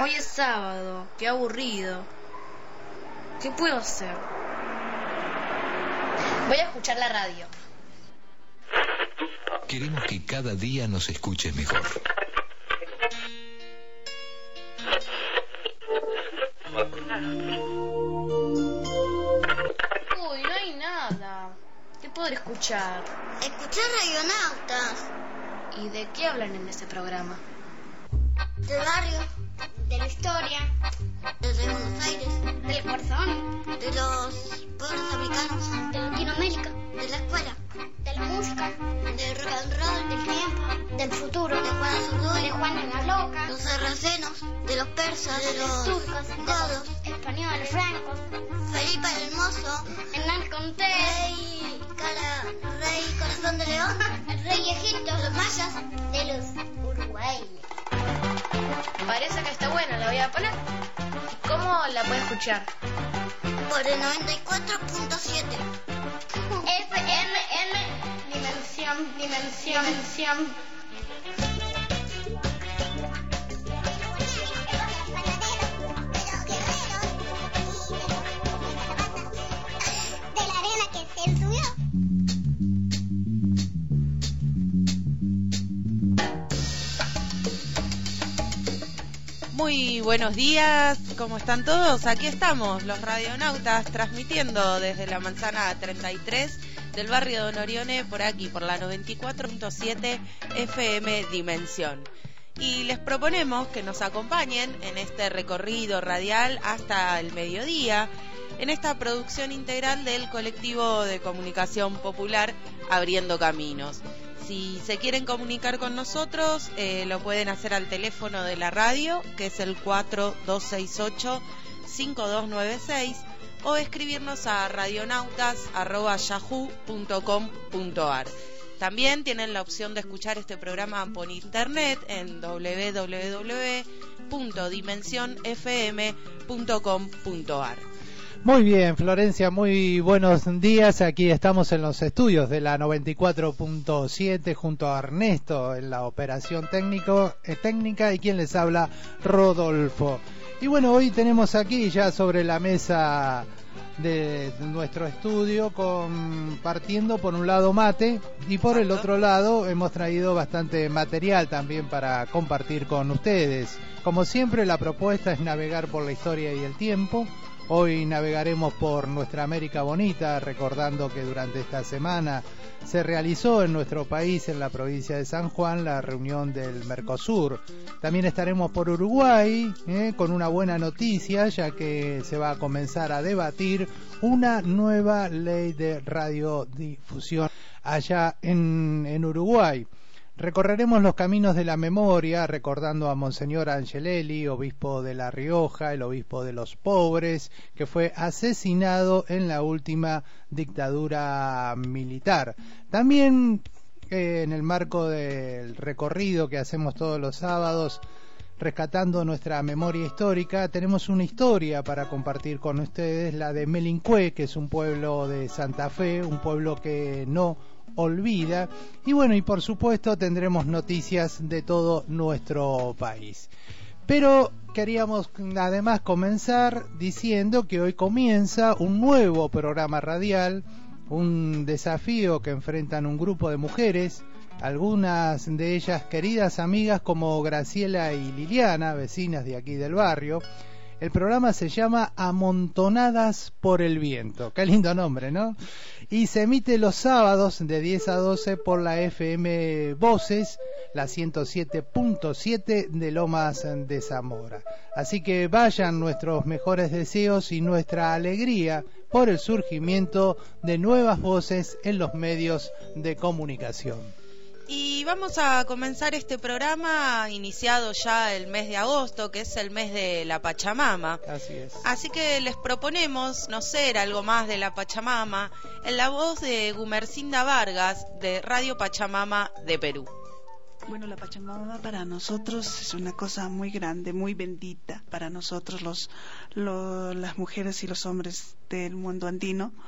Hoy es sábado, qué aburrido. ¿Qué puedo hacer? Voy a escuchar la radio. Queremos que cada día nos escuches mejor. Uy, no hay nada. ¿Qué podré escuchar? Escuchar Radionautas. ¿Y de qué hablan en ese programa? Del barrio, de la historia, desde Buenos Aires, del corazón, de los pueblos africanos, de Latinoamérica, de la escuela, de la música, del rock and roll, del tiempo, del futuro, de Juan Zurduy, de Juana la Loca, los sarracenos, de los persas, de los turcos, godos, españoles, francos, Felipe el Hermoso, Hernán Cortés, Rey Corazón de León, el rey Egipto, los mayas, de los uruguayos. Parece que está buena, la voy a poner. ¿Cómo la puedo escuchar? por el 94.7. FMN, dimensión. De la arena que se subió. Muy buenos días, ¿cómo están todos? Aquí estamos, los radionautas, transmitiendo desde la manzana 33 del barrio Don Orione, por aquí, por la 94.7 FM Dimensión. Y les proponemos que nos acompañen en este recorrido radial hasta el mediodía, en esta producción integral del colectivo de comunicación popular Abriendo Caminos. Si se quieren comunicar con nosotros, lo pueden hacer al teléfono de la radio, que es el 4262-5296, o escribirnos a radionautas@yahoo.com.ar. También tienen la opción de escuchar este programa por internet en www.dimensionfm.com.ar. Muy bien, Florencia, muy buenos días. Aquí estamos en los estudios de la 94.7 junto a Ernesto en la operación técnica y quien les habla, Rodolfo. Y bueno, hoy tenemos aquí ya sobre la mesa de nuestro estudio partiendo por un lado mate y por el otro lado hemos traído bastante material también para compartir con ustedes. Como siempre, la propuesta es navegar por la historia y el tiempo. Hoy navegaremos por nuestra América Bonita, recordando que durante esta semana se realizó en nuestro país, en la provincia de San Juan, la reunión del Mercosur. También estaremos por Uruguay, con una buena noticia, ya que se va a comenzar a debatir una nueva ley de radiodifusión allá en Uruguay. Recorreremos los caminos de la memoria, recordando a Monseñor Angelelli, obispo de La Rioja, el obispo de los pobres, que fue asesinado en la última dictadura militar. También, en el marco del recorrido que hacemos todos los sábados, rescatando nuestra memoria histórica, tenemos una historia para compartir con ustedes, la de Melincue, que es un pueblo de Santa Fe, un pueblo que no olvida. Y bueno, y por supuesto tendremos noticias de todo nuestro país. Pero queríamos además comenzar diciendo que hoy comienza un nuevo programa radial, un desafío que enfrentan un grupo de mujeres, algunas de ellas queridas amigas como Graciela y Liliana, vecinas de aquí del barrio. El programa se llama Amontonadas por el Viento. Qué lindo nombre, ¿no? Y se emite los sábados de 10 a 12 por la FM Voces, la 107.7 de Lomas de Zamora. Así que vayan nuestros mejores deseos y nuestra alegría por el surgimiento de nuevas voces en los medios de comunicación. Y vamos a comenzar este programa iniciado ya el mes de agosto, que es el mes de la Pachamama. Así es. Así que les proponemos conocer algo más de la Pachamama en la voz de Gumercinda Vargas, de Radio Pachamama de Perú. Bueno, la Pachamama para nosotros es una cosa muy grande, muy bendita para nosotros las mujeres y los hombres del mundo andino.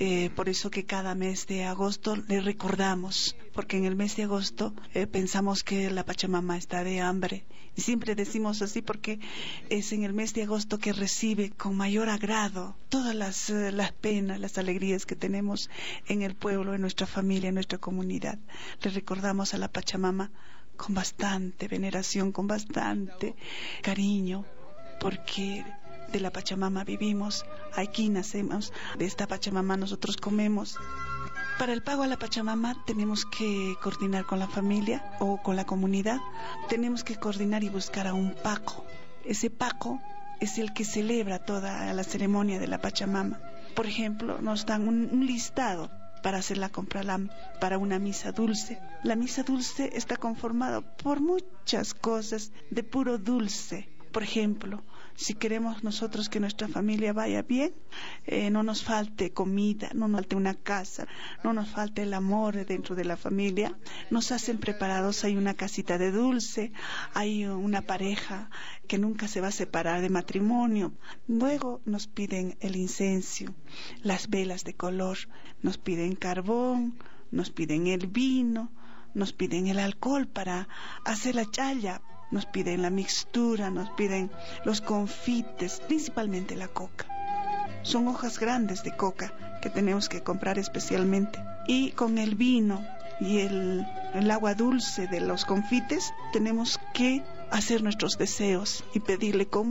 Por eso que cada mes de agosto le recordamos, porque en el mes de agosto pensamos que la Pachamama está de hambre. Y siempre decimos así porque es en el mes de agosto que recibe con mayor agrado todas las penas, las alegrías que tenemos en el pueblo, en nuestra familia, en nuestra comunidad. Le recordamos a la Pachamama con bastante veneración, con bastante cariño, porque de la Pachamama vivimos, aquí nacemos, de esta Pachamama nosotros comemos. Para el pago a la Pachamama tenemos que coordinar con la familia o con la comunidad, tenemos que coordinar y buscar a un paco. Ese paco es el que celebra toda la ceremonia de la Pachamama. Por ejemplo, nos dan un listado para hacer la compra para una misa dulce. La misa dulce está conformada por muchas cosas de puro dulce. Por ejemplo, si queremos nosotros que nuestra familia vaya bien, no nos falte comida, no nos falte una casa, no nos falte el amor dentro de la familia, nos hacen preparados, hay una casita de dulce, hay una pareja que nunca se va a separar de matrimonio. Luego nos piden el incienso, las velas de color, nos piden carbón, nos piden el vino, nos piden el alcohol para hacer la chaya, nos piden la mixtura, nos piden los confites, principalmente la coca. Son hojas grandes de coca que tenemos que comprar especialmente. Y con el vino y el agua dulce de los confites tenemos que hacer nuestros deseos y pedirle con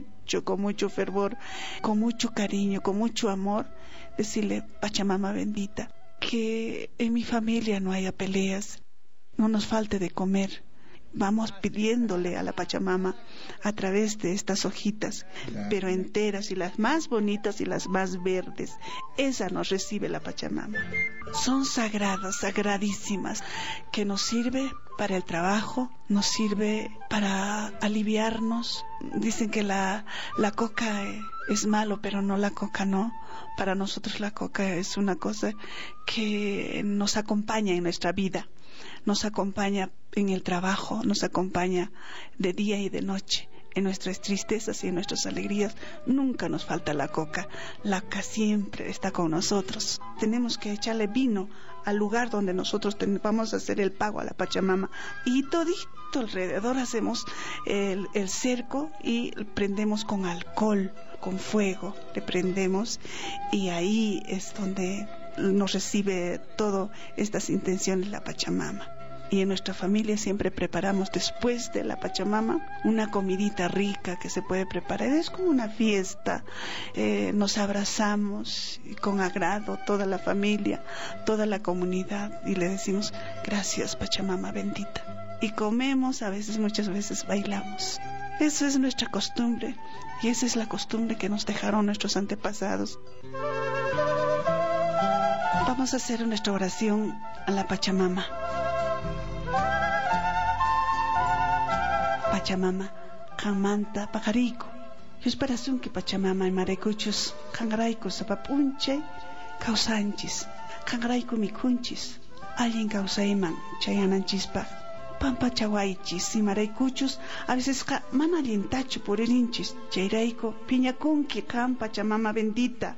mucho fervor, con mucho cariño, con mucho amor, decirle: Pachamama bendita, que en mi familia no haya peleas, no nos falte de comer. Vamos pidiéndole a la Pachamama a través de estas hojitas, pero enteras, y las más bonitas y las más verdes. Esa nos recibe la Pachamama. Son sagradas, sagradísimas, que nos sirve para el trabajo, nos sirve para aliviarnos. Dicen que la coca es malo, pero no, la coca no. Para nosotros la coca es una cosa que nos acompaña en nuestra vida. Nos acompaña en el trabajo, nos acompaña de día y de noche, en nuestras tristezas y en nuestras alegrías. Nunca nos falta la coca. La coca siempre está con nosotros. Tenemos que echarle vino al lugar donde nosotros vamos a hacer el pago a la Pachamama, y todito alrededor hacemos el cerco y prendemos con alcohol, con fuego, le prendemos, y ahí es donde nos recibe todas estas intenciones la Pachamama. Y en nuestra familia siempre preparamos después de la Pachamama una comidita rica que se puede preparar. Es como una fiesta, nos abrazamos y con agrado toda la familia, toda la comunidad, y le decimos: gracias Pachamama bendita. Y comemos, muchas veces bailamos. Eso es nuestra costumbre, y esa es la costumbre que nos dejaron nuestros antepasados. Vamos a hacer nuestra oración a la Pachamama. Pachamama, Kamanta, Pajarico. Yusparasunki Pachamama y Marecuchus, Kangaraico, Sapapunche, Causanchis, Kangaraico Mikunchis, Alien Causaiman, Chayananchispa, Pampa Chawaichis y Marecuchus, a veces mana alientacho por el hinchis, Chairaico, Piñacunki, Cam Pachamama bendita.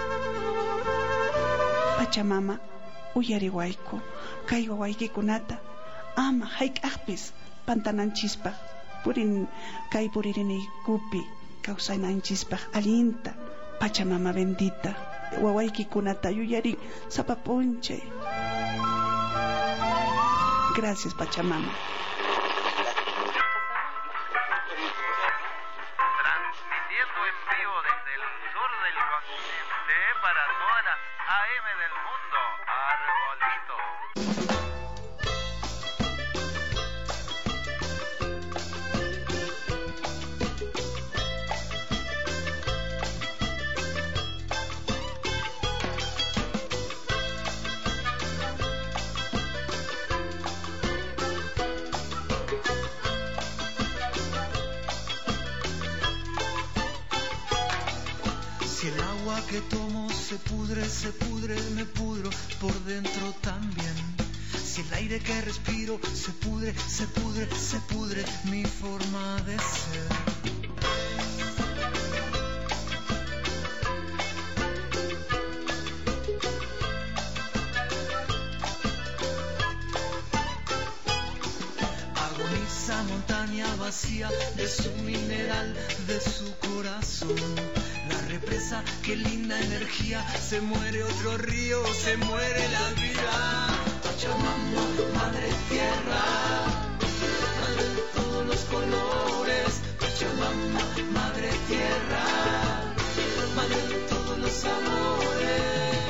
Pachamama, Uyarihuayco, Kaiwawaiki Kunata, Ama, Haik Apis, Pantananchispa, Purin, Kai Puririni Kupi, Causainanchispa, Alinta, Pachamama bendita, Wawaiki Kunata, Yuyari, Zapapunche. Gracias, Pachamama. Transmitiendo en vivo desde el sur del continente para todas las AM del mundo, Arbolito. Si el agua que tomo se pudre, me pudro por dentro también. Si el aire que respiro se pudre mi forma de ser. esa montaña vacía de su mineral, de su corazón. La represa, qué linda energía, se muere otro río, se muere la vida. Pachamama, madre tierra, madre de todos los colores. Pachamama, madre tierra, madre de todos los amores.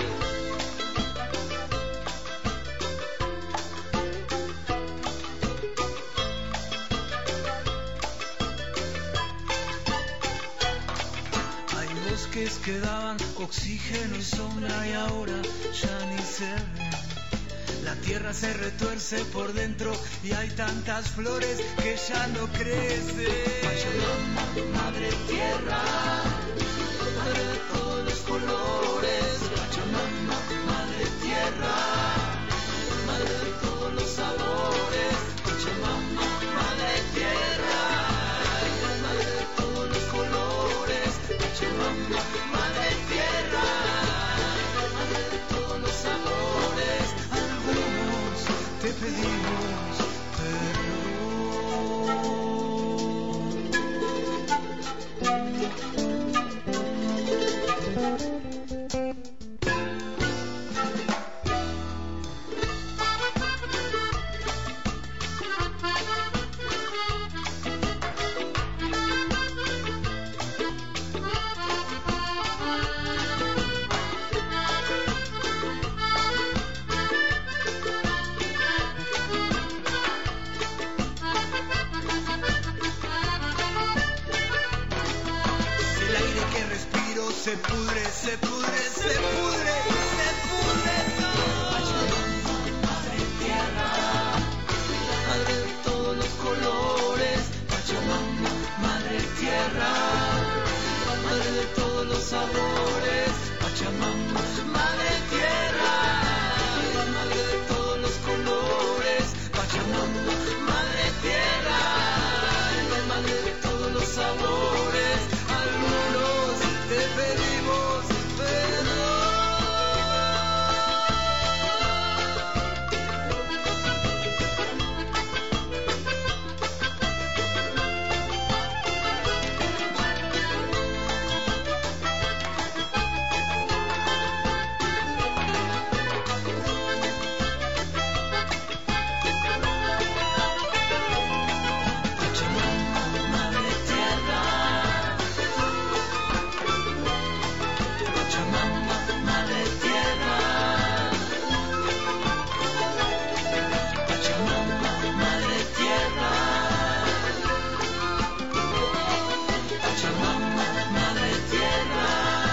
Que daban oxígeno y sombra y ahora ya ni se ven. La tierra se retuerce por dentro y hay tantas flores que ya no crecen. Pachamama, madre tierra, madre de todos los colores. Pachamama, madre tierra, madre de todos los sabores. Pachamama, madre tierra, madre de todos los colores. Pachamama, madre tierra, madre de todos los sabores. Algunos te pedimos se pudre, se pudre, se pudre, se pudre todo. Pachamama, madre tierra, madre de todos los colores. Pachamama, madre tierra, madre de todos los sabores. Pachamama, madre tierra, madre de todos los colores. Pachamama, madre tierra, madre de todos los sabores. Algunos te pedimos perdón. Pachamama, madre tierra, Pachamama, madre tierra, Pachamama, madre tierra, Pachamama, madre tierra.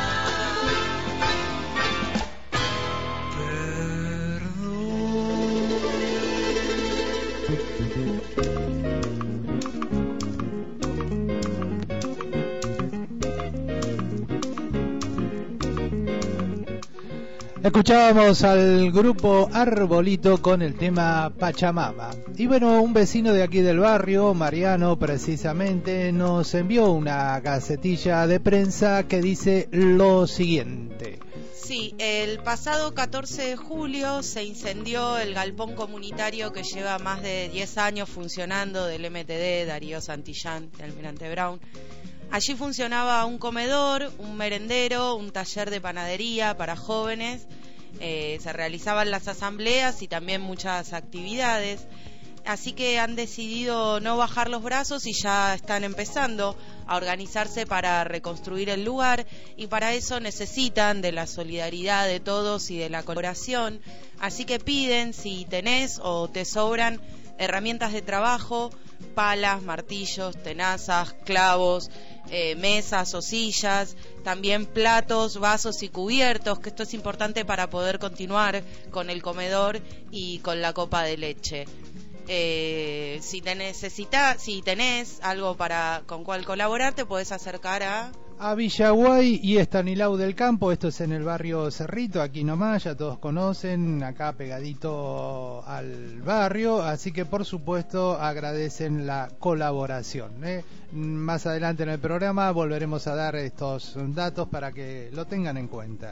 Escuchábamos al grupo Arbolito con el tema Pachamama. Y bueno, un vecino de aquí del barrio, Mariano precisamente, nos envió una gacetilla de prensa que dice lo siguiente. Sí, el pasado 14 de julio se incendió el galpón comunitario que lleva más de 10 años funcionando del MTD Darío Santillán, de Almirante Brown. Allí funcionaba un comedor, un merendero, un taller de panadería para jóvenes, se realizaban las asambleas y también muchas actividades. Así que han decidido no bajar los brazos y ya están empezando a organizarse para reconstruir el lugar, y para eso necesitan de la solidaridad de todos y de la colaboración. Así que piden, si tenés o te sobran herramientas de trabajo, palas, martillos, tenazas, clavos, mesas o sillas, también platos, vasos y cubiertos, que esto es importante para poder continuar con el comedor y con la copa de leche. Si tenés algo con cual colaborar, te podés acercar a Villaguay y Estanilau del Campo. Esto es en el barrio Cerrito, aquí nomás, ya todos conocen, acá pegadito al barrio, así que por supuesto agradecen la colaboración. Más adelante en el programa volveremos a dar estos datos para que lo tengan en cuenta.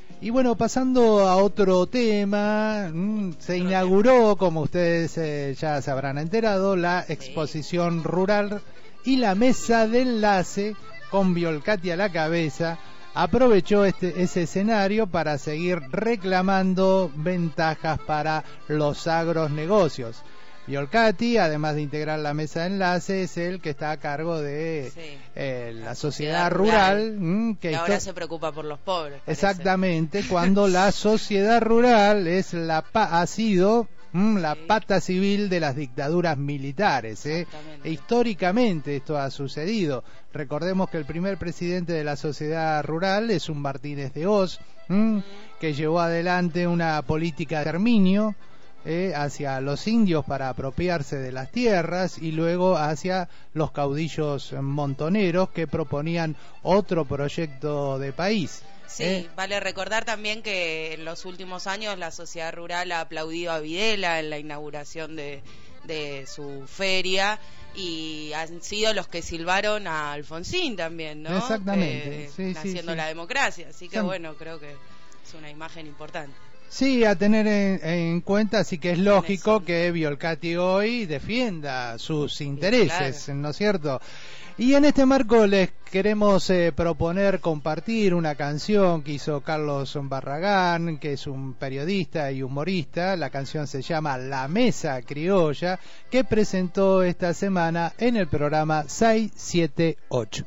Y bueno, pasando a otro tema, se inauguró, como ustedes ya se habrán enterado, la exposición rural y la mesa de enlace con Violcati a la cabeza. Aprovechó ese escenario para seguir reclamando ventajas para los agronegocios. Violcati, además de integrar la mesa de enlace, es el que está a cargo de la sociedad rural, que ahora se preocupa por los pobres. Parece. Exactamente, cuando la sociedad rural es ha sido la pata civil de las dictaduras militares. Históricamente esto ha sucedido. Recordemos que el primer presidente de la sociedad rural es un Martínez de Hoz, que llevó adelante una política de exterminio hacia los indios para apropiarse de las tierras y luego hacia los caudillos montoneros que proponían otro proyecto de país. Sí, vale recordar también que en los últimos años la sociedad rural ha aplaudido a Videla en la inauguración de su feria y han sido los que silbaron a Alfonsín también, ¿no? Exactamente. Haciendo la democracia, así que bueno, creo que es una imagen importante. Sí, a tener en cuenta, así que es lógico que Violcati hoy defienda sus intereses, claro. ¿No es cierto? Y en este marco les queremos proponer compartir una canción que hizo Carlos Barragán, que es un periodista y humorista. La canción se llama La Mesa Criolla, que presentó esta semana en el programa 678.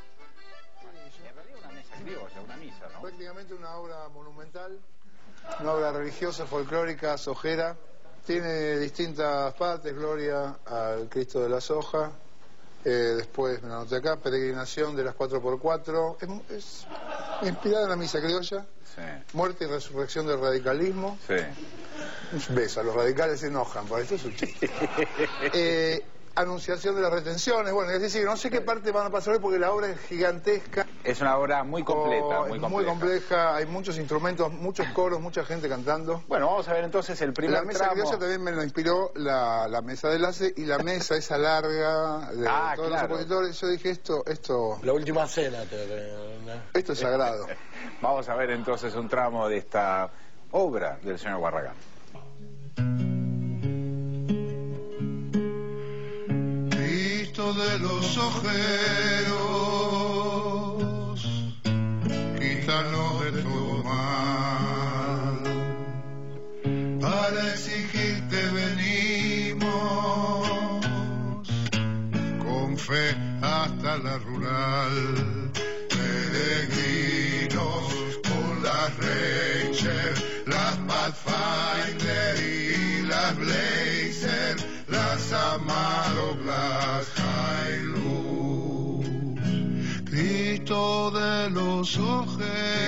Prácticamente una obra monumental. Una obra religiosa, folclórica, sojera. Tiene distintas partes, gloria al Cristo de la Soja. Después, me la anoté acá, peregrinación de las 4x4. Es inspirada en la misa criolla. Sí. Muerte y resurrección del radicalismo. Sí. Un beso, los radicales se enojan, por esto es un chiste. Anunciación de las retenciones, bueno, es decir, no sé qué parte van a pasar hoy porque la obra es gigantesca. Es una obra muy completa, muy compleja, hay muchos instrumentos, muchos coros, mucha gente cantando. Bueno, vamos a ver entonces el primer tramo. La mesa criolla también me lo inspiró la mesa de enlace y la mesa esa larga de todos los opositores. Yo dije esto... La última cena. Esto es sagrado. Vamos a ver entonces un tramo de esta obra del señor Barragán. De los ojeros, quítanos de todo mal, para exigirte venimos, con fe hasta la rural, peregrinos con las Ranger, las Pathfinder y las Blazer, las Amaro, las Cristo de los ojeros,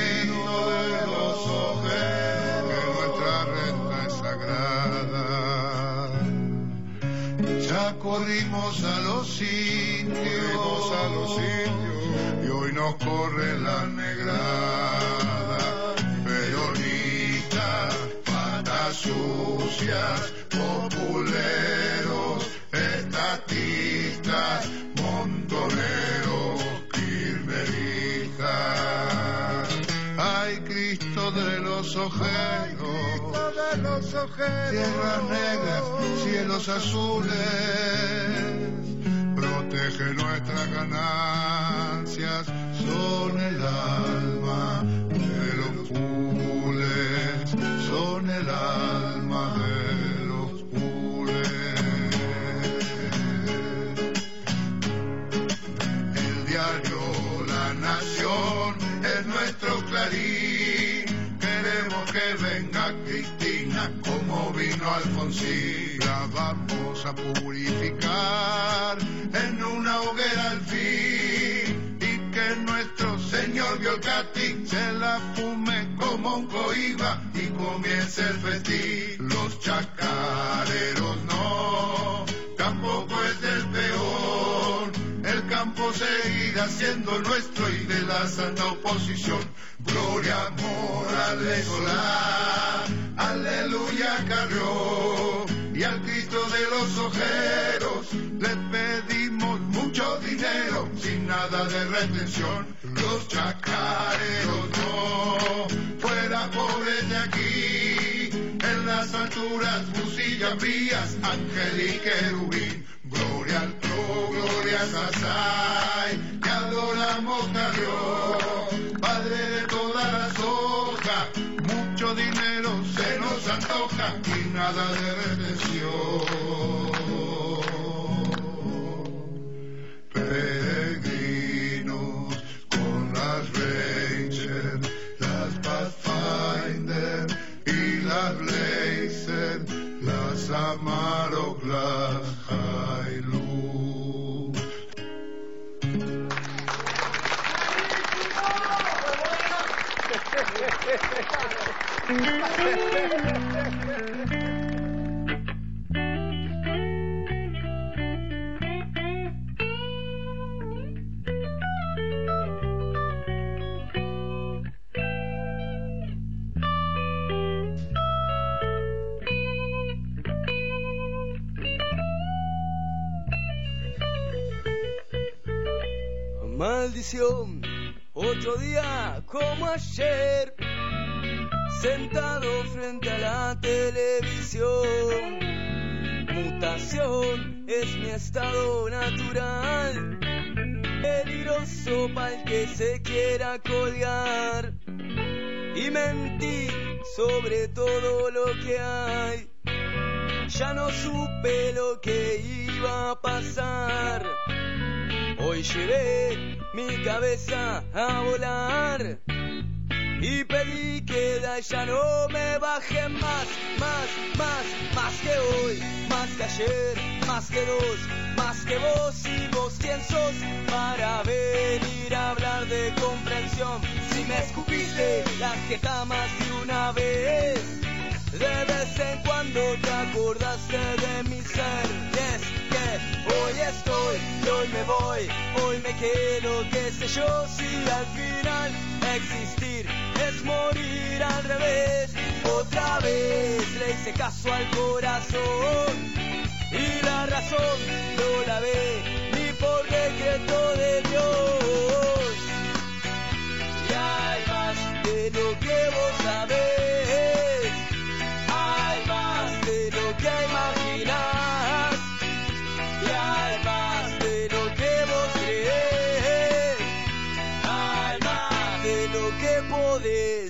que nuestra renta es sagrada. Ya corrimos a los indios, y hoy nos corre la negrada. Peronistas, patas sucias, populeros, estatistas, montoneros, kirchneristas. Ay, Cristo de los ojeros, tierras negras, cielos azules, protege nuestras ganancias, son el alma de los pules, son el alma de los pules. El diario La Nación es nuestro clarín, queremos que venga Cristina como vino Alfonsín. La vamos a purificar en una hoguera al fin, y que nuestro señor Violcati se la fume como un coiba y comience el festín. Los chacareros no, tampoco es del peor, el campo seguirá siendo nuestro y de la santa oposición. Gloria, amor, aleluya, aleluya, Carrió, y al Cristo de los ojeros le pedimos mucho dinero sin nada de retención. Los chacareros no, fuera bucillas vías, ángel y querubín. Gloria al Pro, gloria a Sasai, te adoramos a Dios, Padre de todas las hojas. Mucho dinero se nos antoja y nada de redención. Peregrinos con las Ranger, las Pathfinder y las Blazer, las Amarok, las Hilux. Maldición, otro día como ayer, sentado frente a la televisión. Mutación es mi estado natural, peligroso para el que se quiera colgar. Y mentí sobre todo lo que hay, ya no supe lo que iba a pasar. Hoy llevé mi cabeza a volar y pedí que de allá no me bajen más que hoy, más que ayer, más que dos, más que vos. Y vos quién sos para venir a hablar de comprensión. Si me escupiste la jeta más de una vez, de vez en cuando te acordaste de mi ser. Y es que hoy estoy y hoy me voy, hoy me quedo, qué sé yo. Si al final existir es morir al revés. Otra vez le hice caso al corazón y la razón no la ve ni por decreto de Dios. Y hay más de lo que vos sabés, hay más de lo que imaginás, y hay más de lo que vos creés, hay más de lo que podés.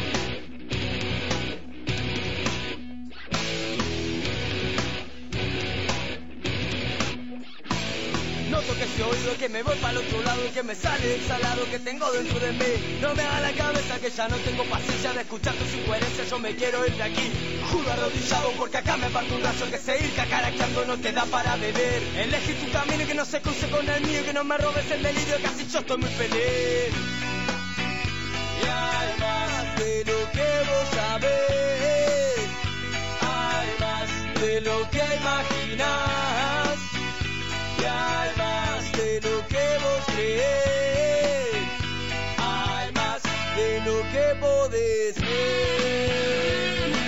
Noto que se oído, que me voy para el otro lado, que me sale exhalado, que tengo dentro de mí. No me haga la cabeza que ya no tengo paciencia de escuchar tus incoherencias. Yo me quiero ir de aquí, juro arrodillado, porque acá me parto un rayo. Que seguir cacarachando no te da para beber. Elegí tu camino y que no se cruce con el mío, y que no me robes el delirio, que así yo estoy muy feliz. Y hay más de lo que vos sabés, hay más de lo que imaginás, y hay más de lo que vos creés, hay más de lo que podés ver.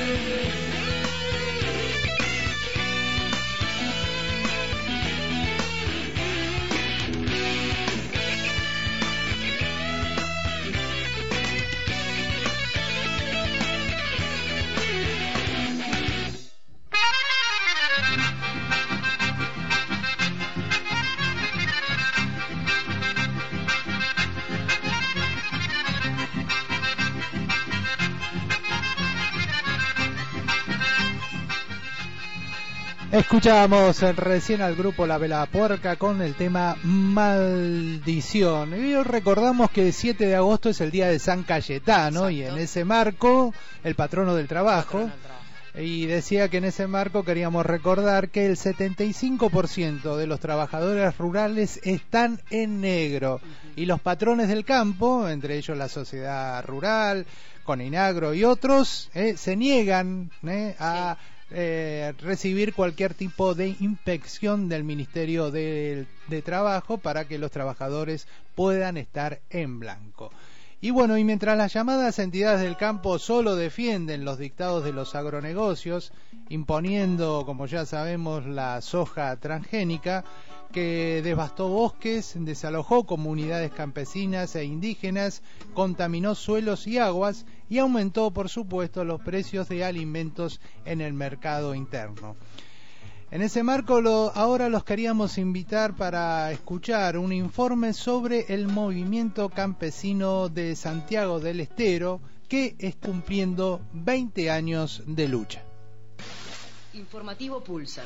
Escuchábamos recién al grupo La Vela Puerca con el tema Maldición. Y hoy recordamos que el 7 de agosto es el día de San Cayetano. Exacto. Y en ese marco, el patrono del trabajo. Y decía que en ese marco queríamos recordar que el 75% de los trabajadores rurales están en negro. Y los patrones del campo, entre ellos la sociedad rural, Coninagro y otros, se niegan a recibir cualquier tipo de inspección del Ministerio de Trabajo para que los trabajadores puedan estar en blanco. Y bueno, y mientras las llamadas entidades del campo solo defienden los dictados de los agronegocios, imponiendo, como ya sabemos, la soja transgénica, que devastó bosques, desalojó comunidades campesinas e indígenas, contaminó suelos y aguas, y aumentó, por supuesto, los precios de alimentos en el mercado interno. En ese marco, ahora los queríamos invitar para escuchar un informe sobre el movimiento campesino de Santiago del Estero, que está cumpliendo 20 años de lucha. Informativo Pulsar.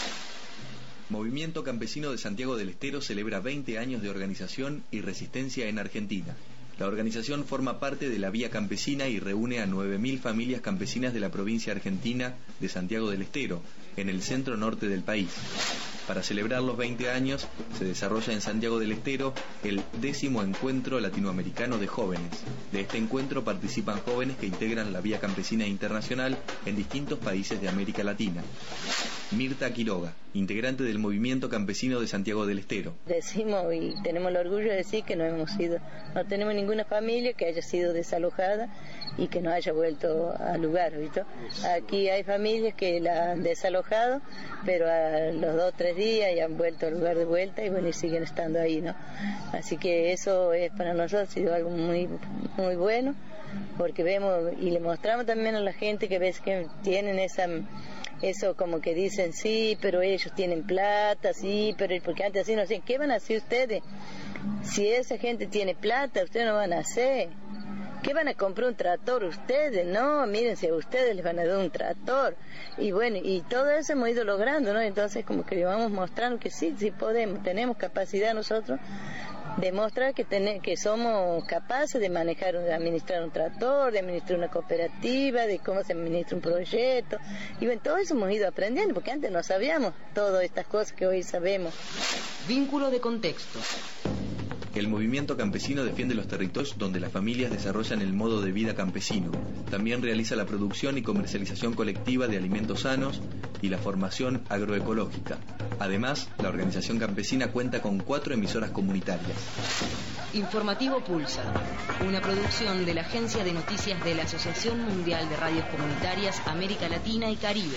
Movimiento Campesino de Santiago del Estero celebra 20 años de organización y resistencia en Argentina. La organización forma parte de la Vía Campesina y reúne a 9.000 familias campesinas de la provincia argentina de Santiago del Estero, en el centro norte del país. Para celebrar los 20 años, se desarrolla en Santiago del Estero el 10º Encuentro Latinoamericano de Jóvenes. De este encuentro participan jóvenes que integran la Vía Campesina Internacional en distintos países de América Latina. Mirta Quiroga, integrante del Movimiento Campesino de Santiago del Estero. Decimos y tenemos el orgullo de decir que no tenemos ninguna familia que haya sido desalojada y que no haya vuelto al lugar, ¿viste? Aquí hay familias que la han desalojado, pero a los 2 o 3 días ya han vuelto al lugar de vuelta y bueno, y siguen estando ahí, ¿no? Así que eso es para nosotros ha sido algo muy, muy bueno, porque vemos y le mostramos también a la gente que ves que tienen eso como que dicen, sí, pero ellos tienen plata, sí, pero porque antes así no sé, ¿qué van a hacer ustedes? Si esa gente tiene plata, ustedes no van a hacer. ¿Qué van a comprar un tractor ustedes? No, miren, si a ustedes les van a dar un tractor. Y bueno, y todo eso hemos ido logrando, ¿no? Entonces como que le vamos mostrando que sí podemos, tenemos capacidad nosotros de mostrar que somos capaces de manejar, de administrar un tractor, de administrar una cooperativa, de cómo se administra un proyecto. Y bueno, todo eso hemos ido aprendiendo, porque antes no sabíamos todas estas cosas que hoy sabemos. Vínculo de contexto. El movimiento campesino defiende los territorios donde las familias desarrollan el modo de vida campesino. También realiza la producción y comercialización colectiva de alimentos sanos y la formación agroecológica. Además, la organización campesina cuenta con 4 emisoras comunitarias. Informativo Pulsar, una producción de la Agencia de Noticias de la Asociación Mundial de Radios Comunitarias América Latina y Caribe.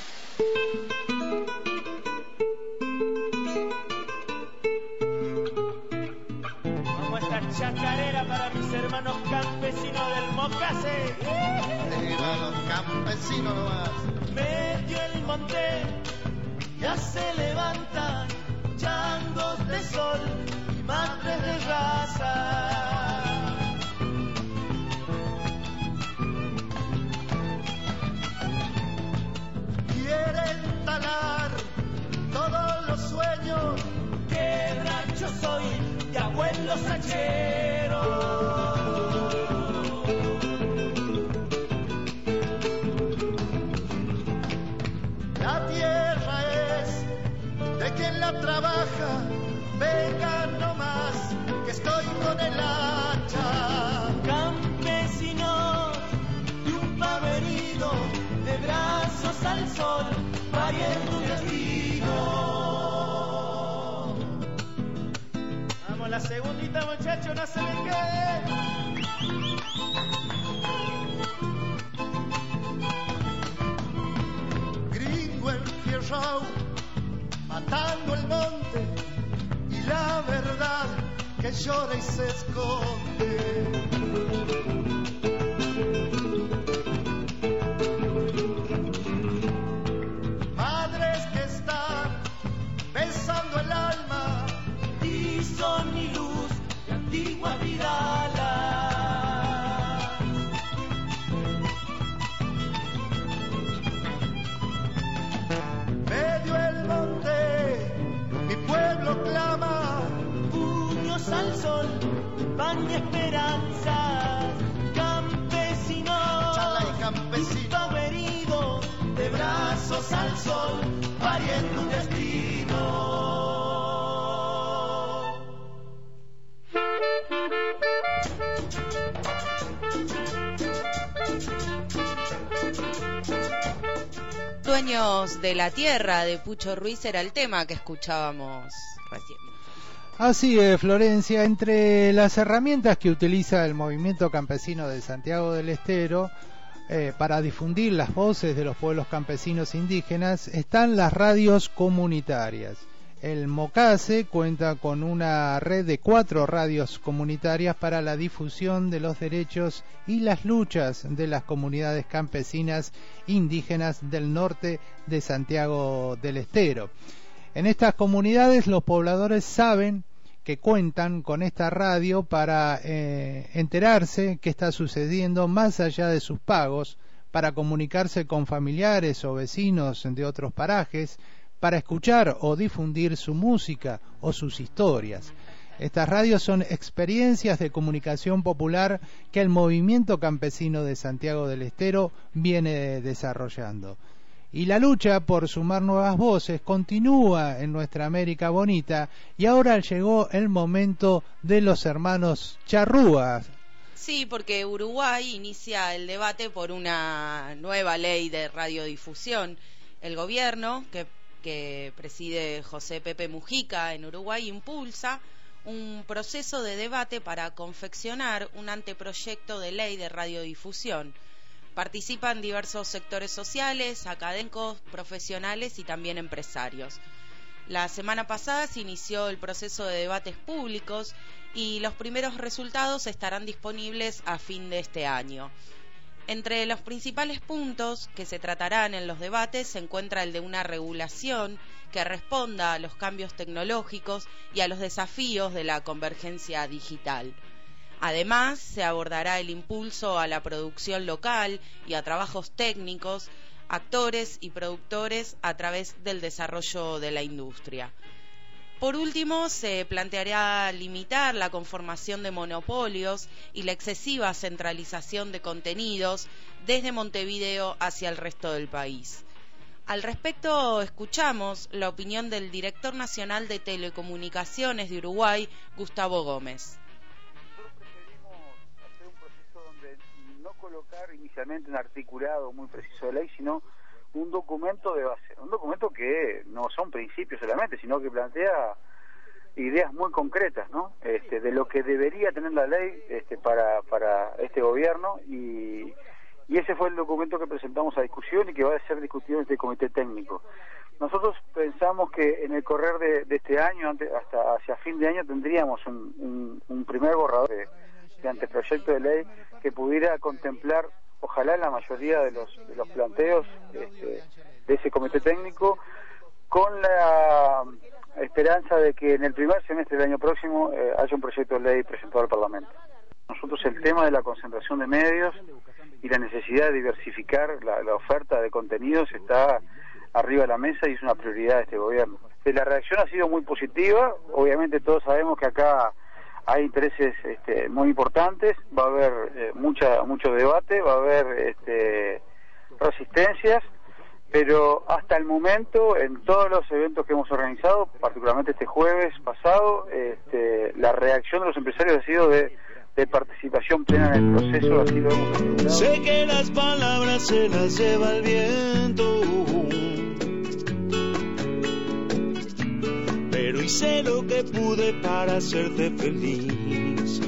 Chacarera para mis hermanos campesinos del Mocase. ¡Viva los campesinos nomás! Medio el monte ya se levantan changos de sol y madres de raza. Quieren talar todos los sueños que rancho soy de abuelos hacheros. La tierra es de quien la trabaja, vengan nomás que estoy con el hacha. Campesinos de un paverido, de brazos al sol, pariendo un destino. La segundita, muchachos, no se me quede. Gringo enfierrado, matando el monte, y la verdad que llora y se esconde. Madres que están besando el alma, son y luz de antigua Vidala. Medio el monte, mi pueblo clama, puños al sol, pan y esperanzas. Campesinos, chala y campesino, herido, de brazos al sol, pariendo un destino. Dueños de la Tierra de Pucho Ruiz era el tema que escuchábamos recién. Así es, Florencia, entre las herramientas que utiliza el movimiento campesino de Santiago del Estero para difundir las voces de los pueblos campesinos indígenas están las radios comunitarias. El MOCASE cuenta con una red de 4 radios comunitarias para la difusión de los derechos y las luchas de las comunidades campesinas indígenas del norte de Santiago del Estero. En estas comunidades los pobladores saben que cuentan con esta radio para enterarse qué está sucediendo más allá de sus pagos, para comunicarse con familiares o vecinos de otros parajes, para escuchar o difundir su música o sus historias. Estas radios son experiencias de comunicación popular que el movimiento campesino de Santiago del Estero viene desarrollando. Y la lucha por sumar nuevas voces continúa en nuestra América bonita, y ahora llegó el momento de los hermanos Charrúa. Sí, porque Uruguay inicia el debate por una nueva ley de radiodifusión. El gobierno, que preside José Pepe Mujica en Uruguay, impulsa un proceso de debate para confeccionar un anteproyecto de ley de radiodifusión. Participan diversos sectores sociales, académicos, profesionales y también empresarios. La semana pasada se inició el proceso de debates públicos y los primeros resultados estarán disponibles a fin de este año. Entre los principales puntos que se tratarán en los debates se encuentra el de una regulación que responda a los cambios tecnológicos y a los desafíos de la convergencia digital. Además, se abordará el impulso a la producción local y a trabajos técnicos, actores y productores a través del desarrollo de la industria. Por último, se planteará limitar la conformación de monopolios y la excesiva centralización de contenidos desde Montevideo hacia el resto del país. Al respecto, escuchamos la opinión del director nacional de Telecomunicaciones de Uruguay, Gustavo Gómez. Nosotros preferimos hacer un proceso donde no colocar inicialmente un articulado muy preciso de ley, sino un documento de base, un documento que no son principios solamente, sino que plantea ideas muy concretas, ¿no? De lo que debería tener la ley para este gobierno, y ese fue el documento que presentamos a discusión y que va a ser discutido en este comité técnico. Nosotros pensamos que en el correr de este año, hasta hacia fin de año, tendríamos un primer borrador de anteproyecto de ley que pudiera contemplar, ojalá, la mayoría de los planteos de ese comité técnico, con la esperanza de que en el primer semestre del año próximo haya un proyecto de ley presentado al Parlamento. Nosotros el tema de la concentración de medios y la necesidad de diversificar la oferta de contenidos está arriba de la mesa y es una prioridad de este gobierno. La reacción ha sido muy positiva. Obviamente todos sabemos que acá hay intereses muy importantes, va a haber mucho debate, va a haber resistencias, pero hasta el momento, en todos los eventos que hemos organizado, particularmente este jueves pasado, la reacción de los empresarios ha sido de participación plena en el proceso, así lo hemos asegurado. Sé que las palabras se las lleva el viento, pero hice lo que pude para hacerte feliz.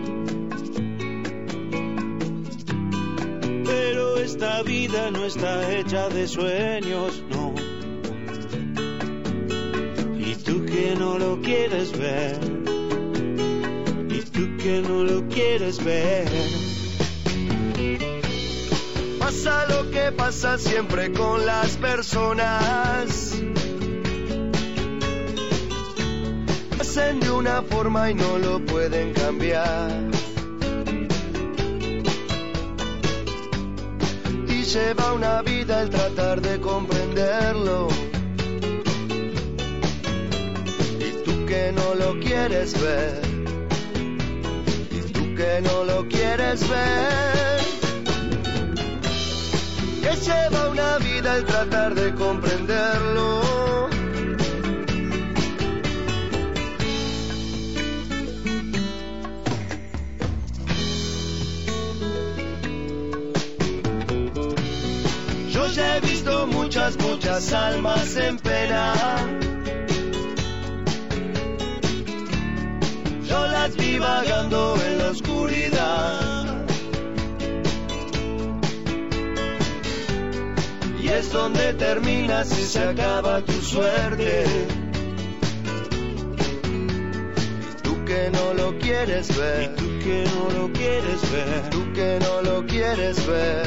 Pero esta vida no está hecha de sueños, no. Y tú que no lo quieres ver, y tú que no lo quieres ver. Pasa lo que pasa siempre con las personas. Hacen de una forma y no lo pueden cambiar. Y lleva una vida el tratar de comprenderlo. Y tú que no lo quieres ver, y tú que no lo quieres ver, que lleva una vida el tratar de comprenderlo. Yo ya he visto muchas almas en pena. Yo las vi vagando en la oscuridad. Y es donde termina si se acaba tu suerte. lo quieres ver, y tú que no lo quieres ver, tú que no lo quieres ver.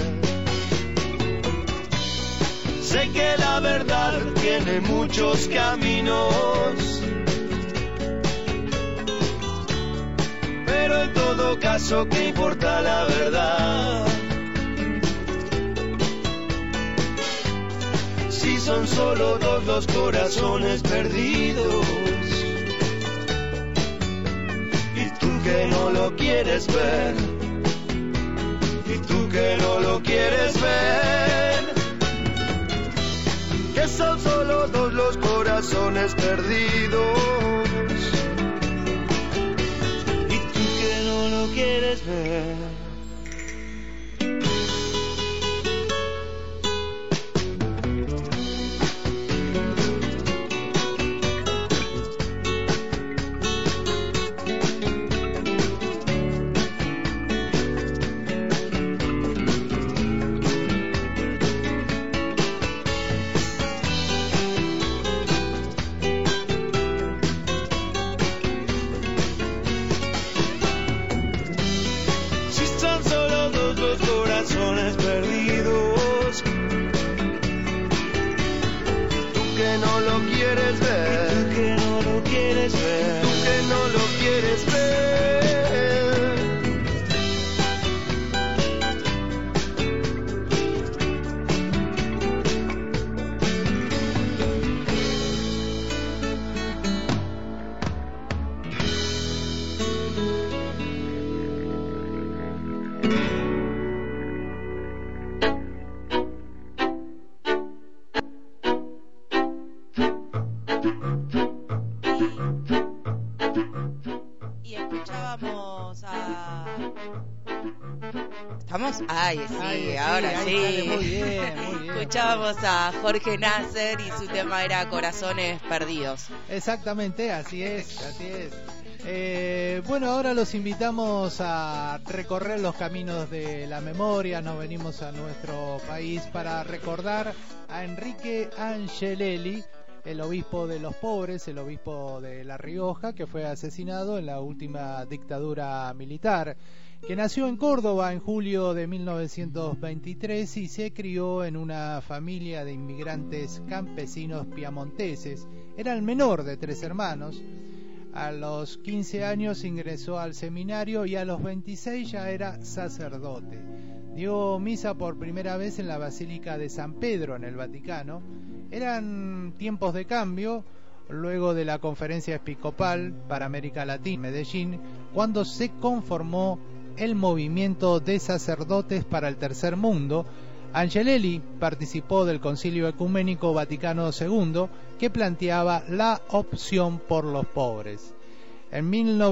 Sé que la verdad tiene muchos caminos, pero en todo caso, ¿qué importa la verdad? Si son solo dos los corazones perdidos, y tú que no lo quieres ver, y tú que no lo quieres ver, que son solo dos los corazones perdidos, y tú que no lo quieres ver. Perdidos, tú que no lo quieres ver, tú que no lo quieres ver, tú que no lo quieres ver. ¿Estamos? Ay, sí, ahora sí. Muy bien, muy bien. Escuchábamos a Jorge Nasser y su tema era Corazones Perdidos. Exactamente, así es, así es. Bueno, ahora los invitamos a recorrer los caminos de la memoria. Nos venimos a nuestro país para recordar a Enrique Angelelli, el obispo de los pobres, el obispo de La Rioja, que fue asesinado en la última dictadura militar, que nació en Córdoba en julio de 1923 y se crió en una familia de inmigrantes campesinos piamonteses. Era el menor de 3 hermanos. A los 15 años ingresó al seminario y a los 26 ya era sacerdote. Dio misa por primera vez en la Basílica de San Pedro en el Vaticano. Eran tiempos de cambio, luego de la Conferencia Episcopal para América Latina, Medellín, cuando se conformó el movimiento de sacerdotes para el Tercer Mundo. Angelelli participó del Concilio Ecuménico Vaticano II, que planteaba la opción por los pobres. En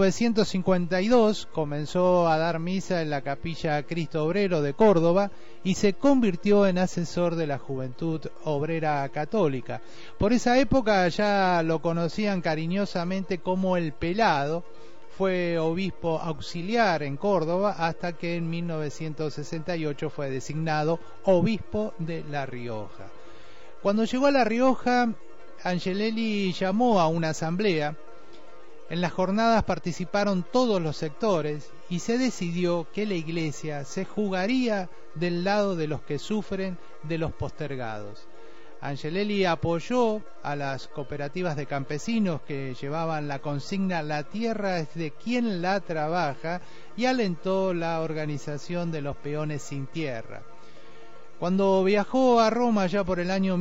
1952 comenzó a dar misa en la Capilla Cristo Obrero de Córdoba y se convirtió en asesor de la Juventud Obrera Católica. Por esa época ya lo conocían cariñosamente como el Pelado. Fue obispo auxiliar en Córdoba hasta que en 1968 fue designado obispo de La Rioja. Cuando llegó a La Rioja, Angelelli llamó a una asamblea. En las jornadas participaron todos los sectores y se decidió que la Iglesia se jugaría del lado de los que sufren, de los postergados. Angelelli apoyó a las cooperativas de campesinos que llevaban la consigna "La tierra es de quien la trabaja" y alentó la organización de los peones sin tierra. Cuando viajó a Roma ya por el año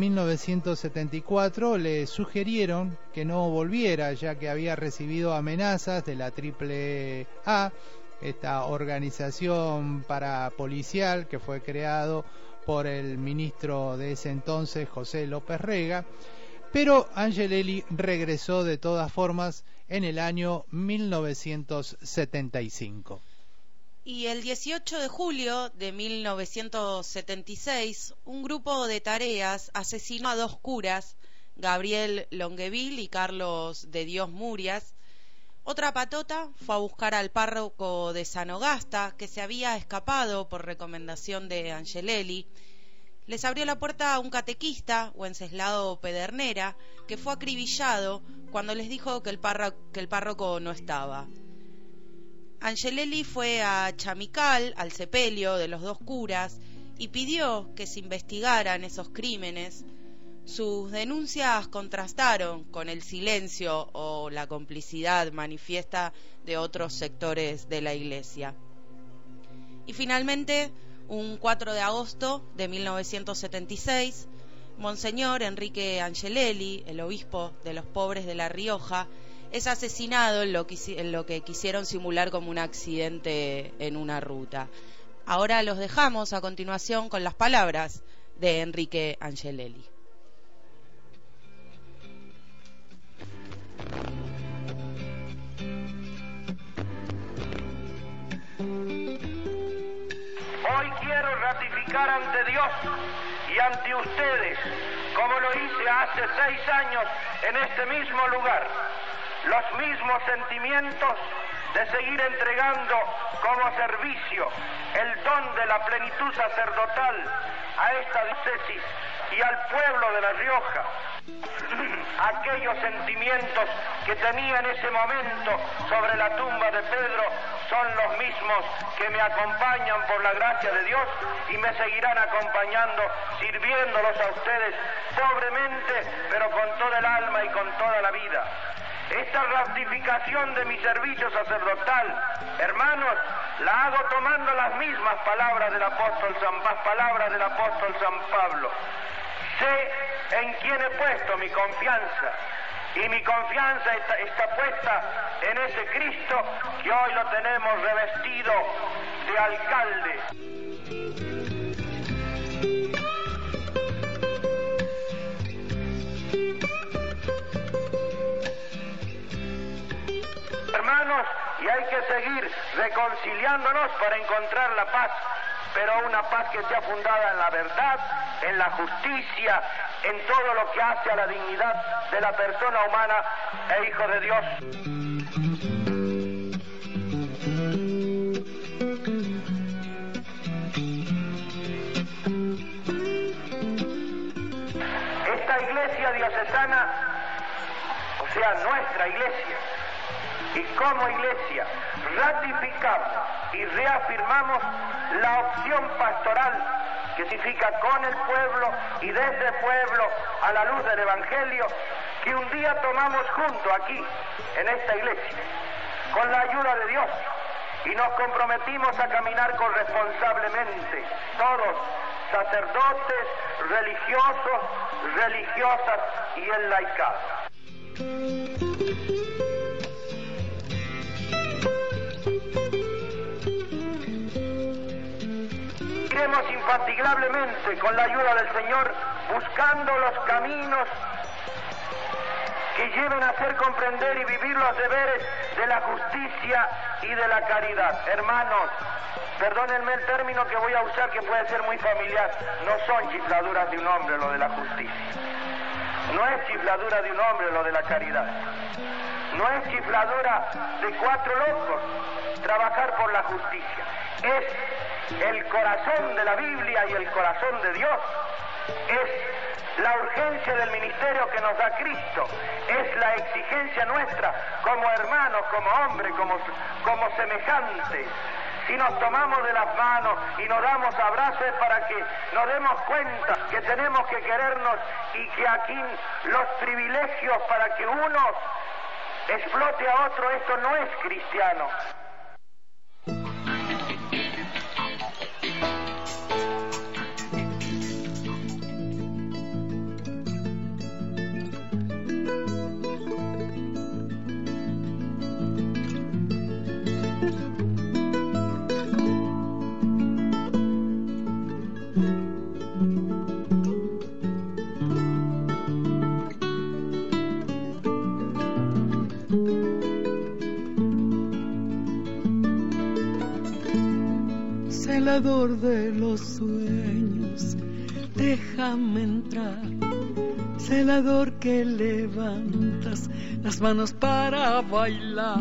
1974, le sugirieron que no volviera, ya que había recibido amenazas de la AAA, esta organización parapolicial que fue creado por el ministro de ese entonces, José López Rega, pero Angelelli regresó de todas formas en el año 1975. Y el 18 de julio de 1976, un grupo de tareas asesinó a 2 curas, Gabriel Longueville y Carlos de Dios Murias. Otra patota fue a buscar al párroco de Sanogasta, que se había escapado por recomendación de Angelelli. Les abrió la puerta a un catequista, Wenceslao Pedernera, que fue acribillado cuando les dijo que el párroco no estaba. Angelelli fue a Chamical, al sepelio de los dos curas, y pidió que se investigaran esos crímenes. Sus denuncias contrastaron con el silencio o la complicidad manifiesta de otros sectores de la Iglesia. Y finalmente, un 4 de agosto de 1976, Monseñor Enrique Angelelli, el obispo de los pobres de La Rioja, es asesinado en lo que quisieron simular como un accidente en una ruta. Ahora los dejamos a continuación con las palabras de Enrique Angelelli. Hoy quiero ratificar ante Dios y ante ustedes, como lo hice hace 6 años en este mismo lugar, los mismos sentimientos de seguir entregando como servicio el don de la plenitud sacerdotal a esta diócesis y al pueblo de La Rioja. Aquellos sentimientos que tenía en ese momento sobre la tumba de Pedro son los mismos que me acompañan por la gracia de Dios y me seguirán acompañando, sirviéndolos a ustedes pobremente, pero con toda el alma y con toda la vida. Esta ratificación de mi servicio sacerdotal, hermanos, la hago tomando las mismas palabras del apóstol San Pablo. Sé en quién he puesto mi confianza, y mi confianza está puesta en ese Cristo que hoy lo tenemos revestido de alcalde. Hermanos, y hay que seguir reconciliándonos para encontrar la paz, pero una paz que sea fundada en la verdad, en la justicia, en todo lo que hace a la dignidad de la persona humana e hijo de Dios. Esta iglesia diocesana, o sea, nuestra iglesia, y como iglesia ratificamos y reafirmamos la opción pastoral que significa con el pueblo y desde el pueblo a la luz del Evangelio, que un día tomamos junto aquí, en esta iglesia, con la ayuda de Dios, y nos comprometimos a caminar corresponsablemente, todos, sacerdotes, religiosos, religiosas y el laicado. Iremos infatigablemente con la ayuda del Señor buscando los caminos que lleven a hacer comprender y vivir los deberes de la justicia y de la caridad. Hermanos, perdónenme el término que voy a usar, que puede ser muy familiar, no son chifladuras de un hombre lo de la justicia, no es chifladura de un hombre lo de la caridad, no es chifladura de 4 locos trabajar por la justicia, es el corazón de la Biblia y el corazón de Dios, es la urgencia del ministerio que nos da Cristo, es la exigencia nuestra como hermanos, como hombres, como semejantes. Si nos tomamos de las manos y nos damos abrazos es para que nos demos cuenta que tenemos que querernos y que aquí los privilegios para que uno explote a otro, esto no es cristiano. Celador de los sueños, déjame entrar. Celador que levantas las manos para bailar.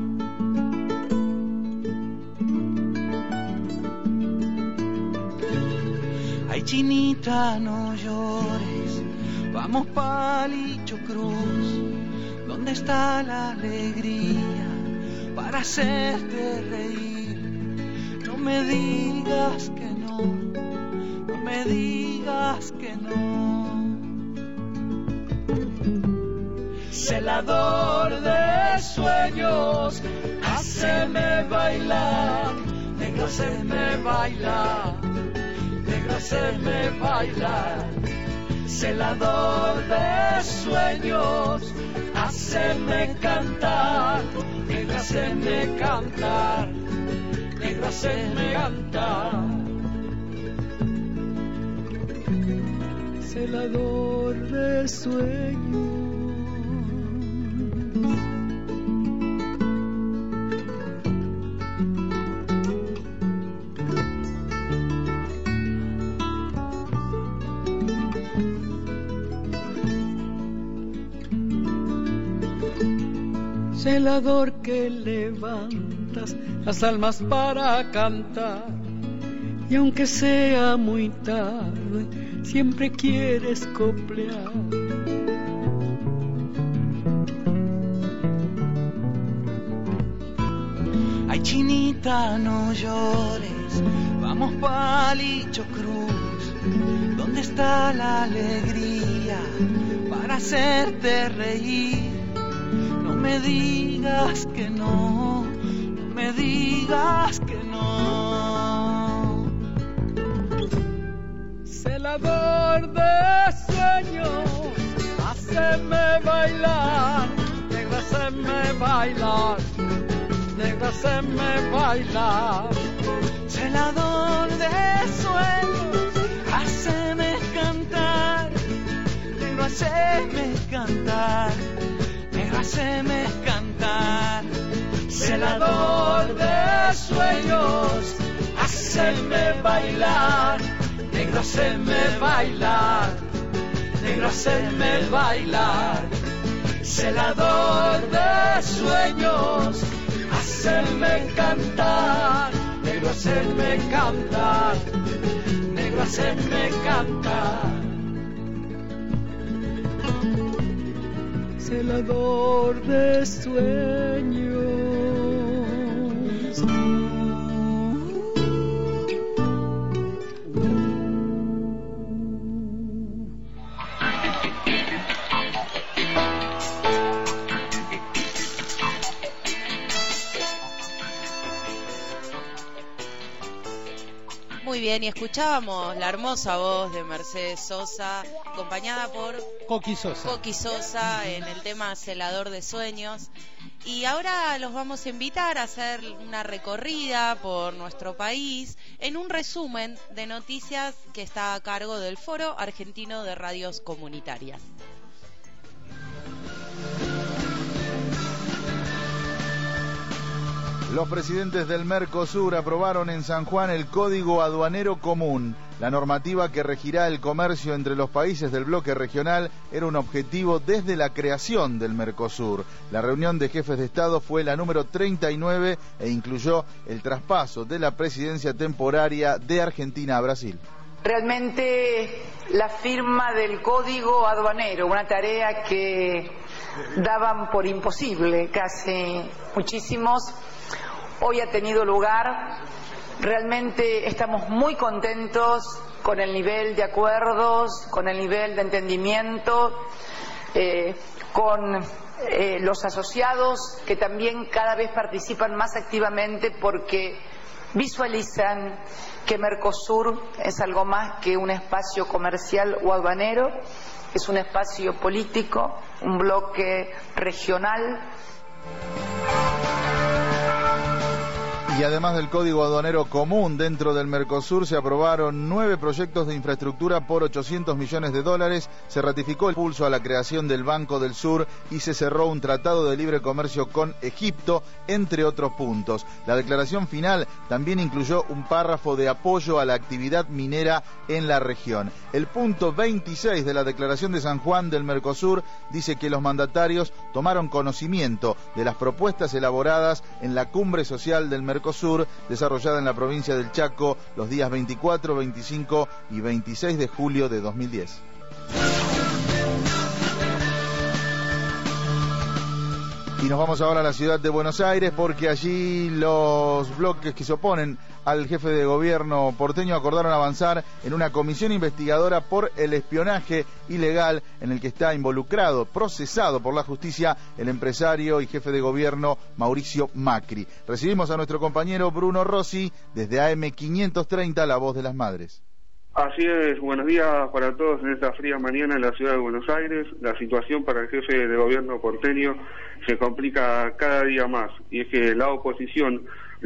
Ay, chinita, no llores, vamos Palillo Cruz. ¿Dónde está la alegría para para hacerte reír. No me digas que no, no me digas que no. Celador de sueños, haceme bailar, negro, haceme bailar, negro, haceme bailar. Celador de sueños, haceme cantar, negro, haceme cantar, negro, haceme cantar. Celador de sueños. Celador que levantas las almas para cantar, y aunque sea muy tarde, siempre quieres coplear. Ay, chinita, no llores, vamos Palillo Cruz, ¿dónde está la alegría para hacerte reír? No me digas que no, no me digas que no. Celador de sueños, haceme bailar, negro, haceme bailar, negro, haceme bailar. Celador de sueños, haceme cantar, negro, haceme cantar, haceme cantar. Celador de sueños, haceme bailar, negro, haceme bailar, negro, haceme bailar. Celador de sueños, haceme cantar, negro, haceme cantar, negro, haceme cantar. Celador de sueños. Muy bien, y escuchábamos la hermosa voz de Mercedes Sosa, acompañada por Coqui Sosa. Coqui Sosa en el tema Celador de Sueños. Y ahora los vamos a invitar a hacer una recorrida por nuestro país en un resumen de noticias que está a cargo del Foro Argentino de Radios Comunitarias. Los presidentes del Mercosur aprobaron en San Juan el Código Aduanero Común. La normativa que regirá el comercio entre los países del bloque regional era un objetivo desde la creación del Mercosur. La reunión de jefes de Estado fue la número 39 e incluyó el traspaso de la presidencia temporaria de Argentina a Brasil. Realmente la firma del Código Aduanero, una tarea que daban por imposible casi muchísimos, hoy ha tenido lugar. Realmente estamos muy contentos con el nivel de acuerdos, con el nivel de entendimiento, con los asociados que también cada vez participan más activamente porque visualizan que Mercosur es algo más que un espacio comercial o aduanero, es un espacio político, un bloque regional. Y además del Código Aduanero Común dentro del Mercosur, se aprobaron 9 proyectos de infraestructura por $800 millones, se ratificó el impulso a la creación del Banco del Sur y se cerró un tratado de libre comercio con Egipto, entre otros puntos. La declaración final también incluyó un párrafo de apoyo a la actividad minera en la región. El punto 26 de la Declaración de San Juan del Mercosur dice que los mandatarios tomaron conocimiento de las propuestas elaboradas en la Cumbre Social del Mercosur, desarrollada en la provincia del Chaco los días 24, 25 y 26 de julio de 2010. Y nos vamos ahora a la ciudad de Buenos Aires porque allí los bloques que se oponen al jefe de gobierno porteño acordaron avanzar en una comisión investigadora por el espionaje ilegal en el que está involucrado, procesado por la justicia, el empresario y jefe de gobierno Mauricio Macri. Recibimos a nuestro compañero Bruno Rossi desde AM 530, La Voz de las Madres. Así es, buenos días para todos en esta fría mañana en la ciudad de Buenos Aires. La situación para el jefe de gobierno porteño se complica cada día más, y es que la oposición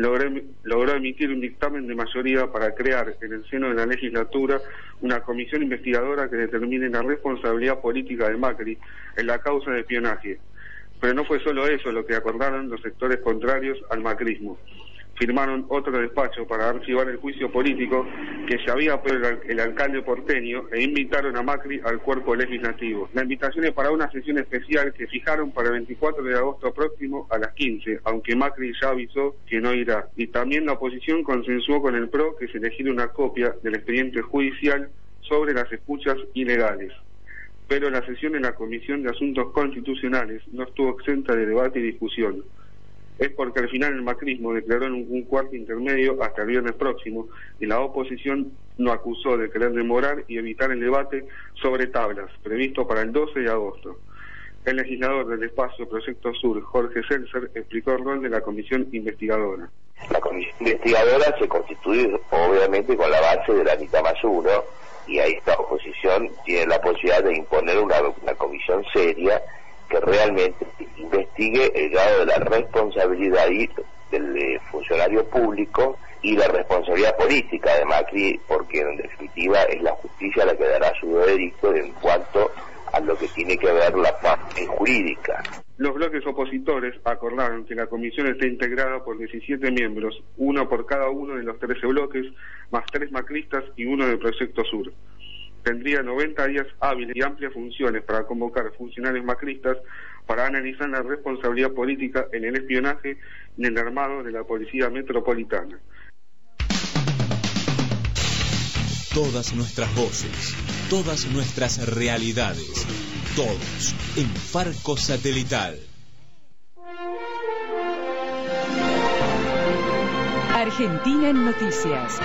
logró emitir un dictamen de mayoría para crear en el seno de la legislatura una comisión investigadora que determine la responsabilidad política de Macri en la causa de espionaje. Pero no fue solo eso lo que acordaron los sectores contrarios al macrismo. Firmaron otro despacho para archivar el juicio político que se había puesto el alcalde porteño e invitaron a Macri al cuerpo legislativo. La invitación es para una sesión especial que fijaron para el 24 de agosto próximo a las 15, aunque Macri ya avisó que no irá. Y también la oposición consensuó con el PRO que se elegiera una copia del expediente judicial sobre las escuchas ilegales. Pero la sesión en la Comisión de Asuntos Constitucionales no estuvo exenta de debate y discusión. Es porque al final el macrismo declaró en un cuarto intermedio hasta el viernes próximo y la oposición no acusó de querer demorar y evitar el debate sobre tablas, previsto para el 12 de agosto. El legislador del espacio Proyecto Sur, Jorge Seltzer, explicó el rol de la comisión investigadora. La comisión investigadora se constituye obviamente con la base de la mitad más uno, y ahí esta oposición tiene la posibilidad de imponer una comisión seria que realmente investigue el grado de la responsabilidad del funcionario público y la responsabilidad política de Macri, porque en definitiva es la justicia la que dará su veredicto en cuanto a lo que tiene que ver la parte jurídica. Los bloques opositores acordaron que la comisión esté integrada por 17 miembros, uno por cada uno de los 13 bloques, más 3 macristas y uno del Proyecto Sur. Tendría 90 días hábiles y amplias funciones para convocar funcionarios macristas para analizar la responsabilidad política en el espionaje y en el armado de la Policía Metropolitana. Todas nuestras voces, todas nuestras realidades, todos en Farco Satelital. Argentina en Noticias.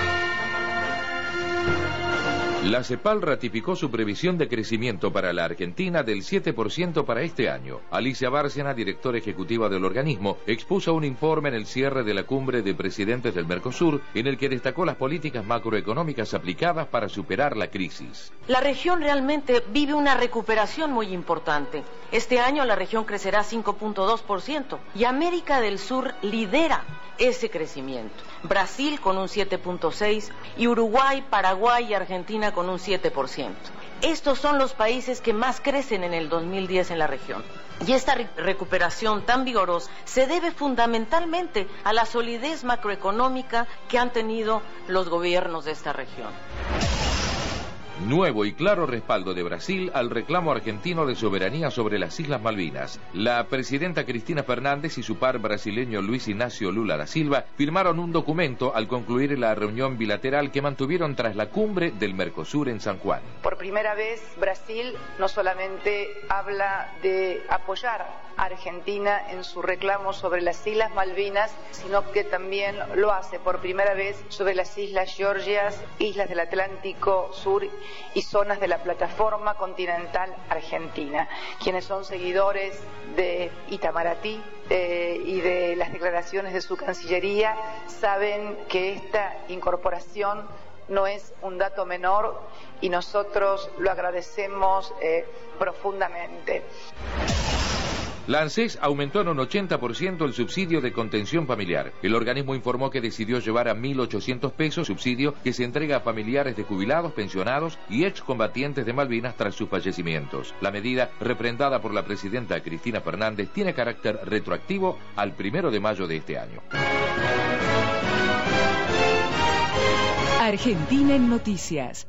La CEPAL ratificó su previsión de crecimiento para la Argentina del 7% para este año. Alicia Bárcena, directora ejecutiva del organismo, expuso un informe en el cierre de la cumbre de presidentes del Mercosur, en el que destacó las políticas macroeconómicas aplicadas para superar la crisis. La región realmente vive una recuperación muy importante. Este año la región crecerá 5.2% y América del Sur lidera ese crecimiento. Brasil con un 7.6% y Uruguay, Paraguay y Argentina con un 7%. Estos son los países que más crecen en el 2010 en la región. Y esta recuperación tan vigorosa se debe fundamentalmente a la solidez macroeconómica que han tenido los gobiernos de esta región. Nuevo y claro respaldo de Brasil al reclamo argentino de soberanía sobre las Islas Malvinas. La presidenta Cristina Fernández y su par brasileño Luis Ignacio Lula da Silva firmaron un documento al concluir la reunión bilateral que mantuvieron tras la cumbre del Mercosur en San Juan. Por primera vez, Brasil no solamente habla de apoyar a Argentina en su reclamo sobre las Islas Malvinas, sino que también lo hace por primera vez sobre las Islas Georgias, islas del Atlántico Sur y zonas de la plataforma continental argentina. Quienes son seguidores de Itamaraty y de las declaraciones de su Cancillería saben que esta incorporación no es un dato menor y nosotros lo agradecemos profundamente. La ANSES aumentó en un 80% el subsidio de contención familiar. El organismo informó que decidió llevar a 1.800 pesos subsidio que se entrega a familiares de jubilados, pensionados y excombatientes de Malvinas tras sus fallecimientos. La medida, refrendada por la presidenta Cristina Fernández, tiene carácter retroactivo al 1 de mayo de este año. Argentina en Noticias.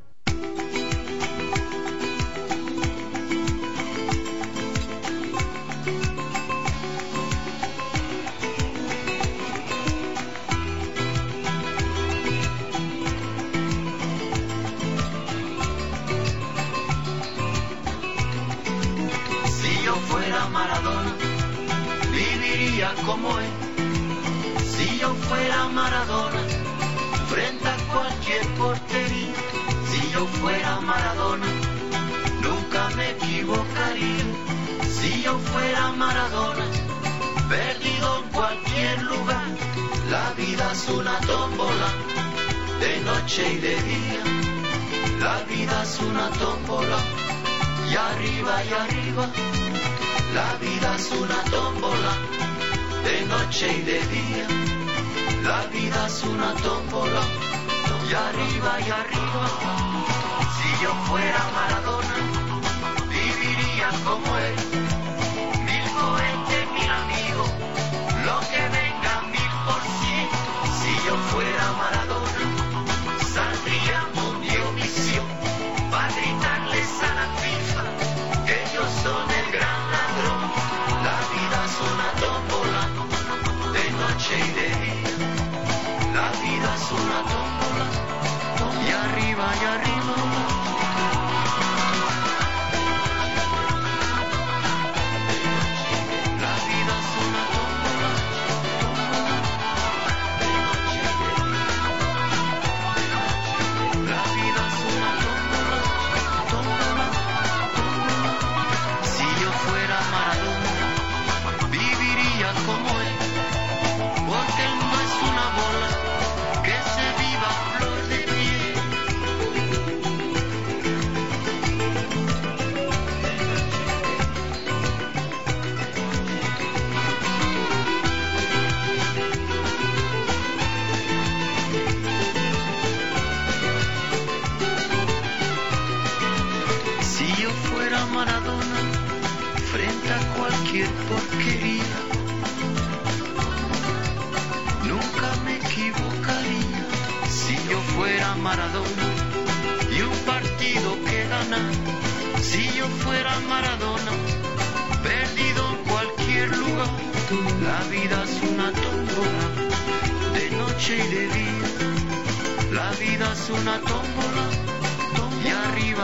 como él. Si yo fuera Maradona, frente a cualquier portería, si yo fuera Maradona, nunca me equivocaría. Si yo fuera Maradona, perdido en cualquier lugar, la vida es una tómbola, de noche y de día. La vida es una tómbola, y arriba, la vida es una tómbola, de noche y de día. La vida es una tómbola, y arriba, si yo fuera Maradona, viviría como él, 1000 cohetes, 1000 amigos, lo que venga 1000%. Si yo fuera Maradona, saldría Mundiovisión, para gritarles a la FIFA que ellos son el gran ladrón. La vida es una tómbola, de noche y de día. La vida es una tómbola, y arriba, la vida es una tómbola, de noche y de día. La vida es una tómbola, Si yo fuera Maradona, viviría como él, porque él no es una bola que se viva a flor de piel. Si yo fuera Maradona, frente a cualquier porquería, nunca me equivocaría. Si yo fuera Maradona y un partido que ganar, si yo fuera Maradona, perdido en cualquier lugar. La vida es una tómbola, de noche y de día. La vida es una tómbola, y arriba,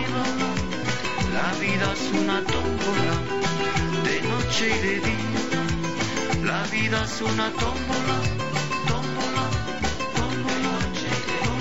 la vida es una tómbola, de noche y de día. La vida es una tómbola, de noche y de día.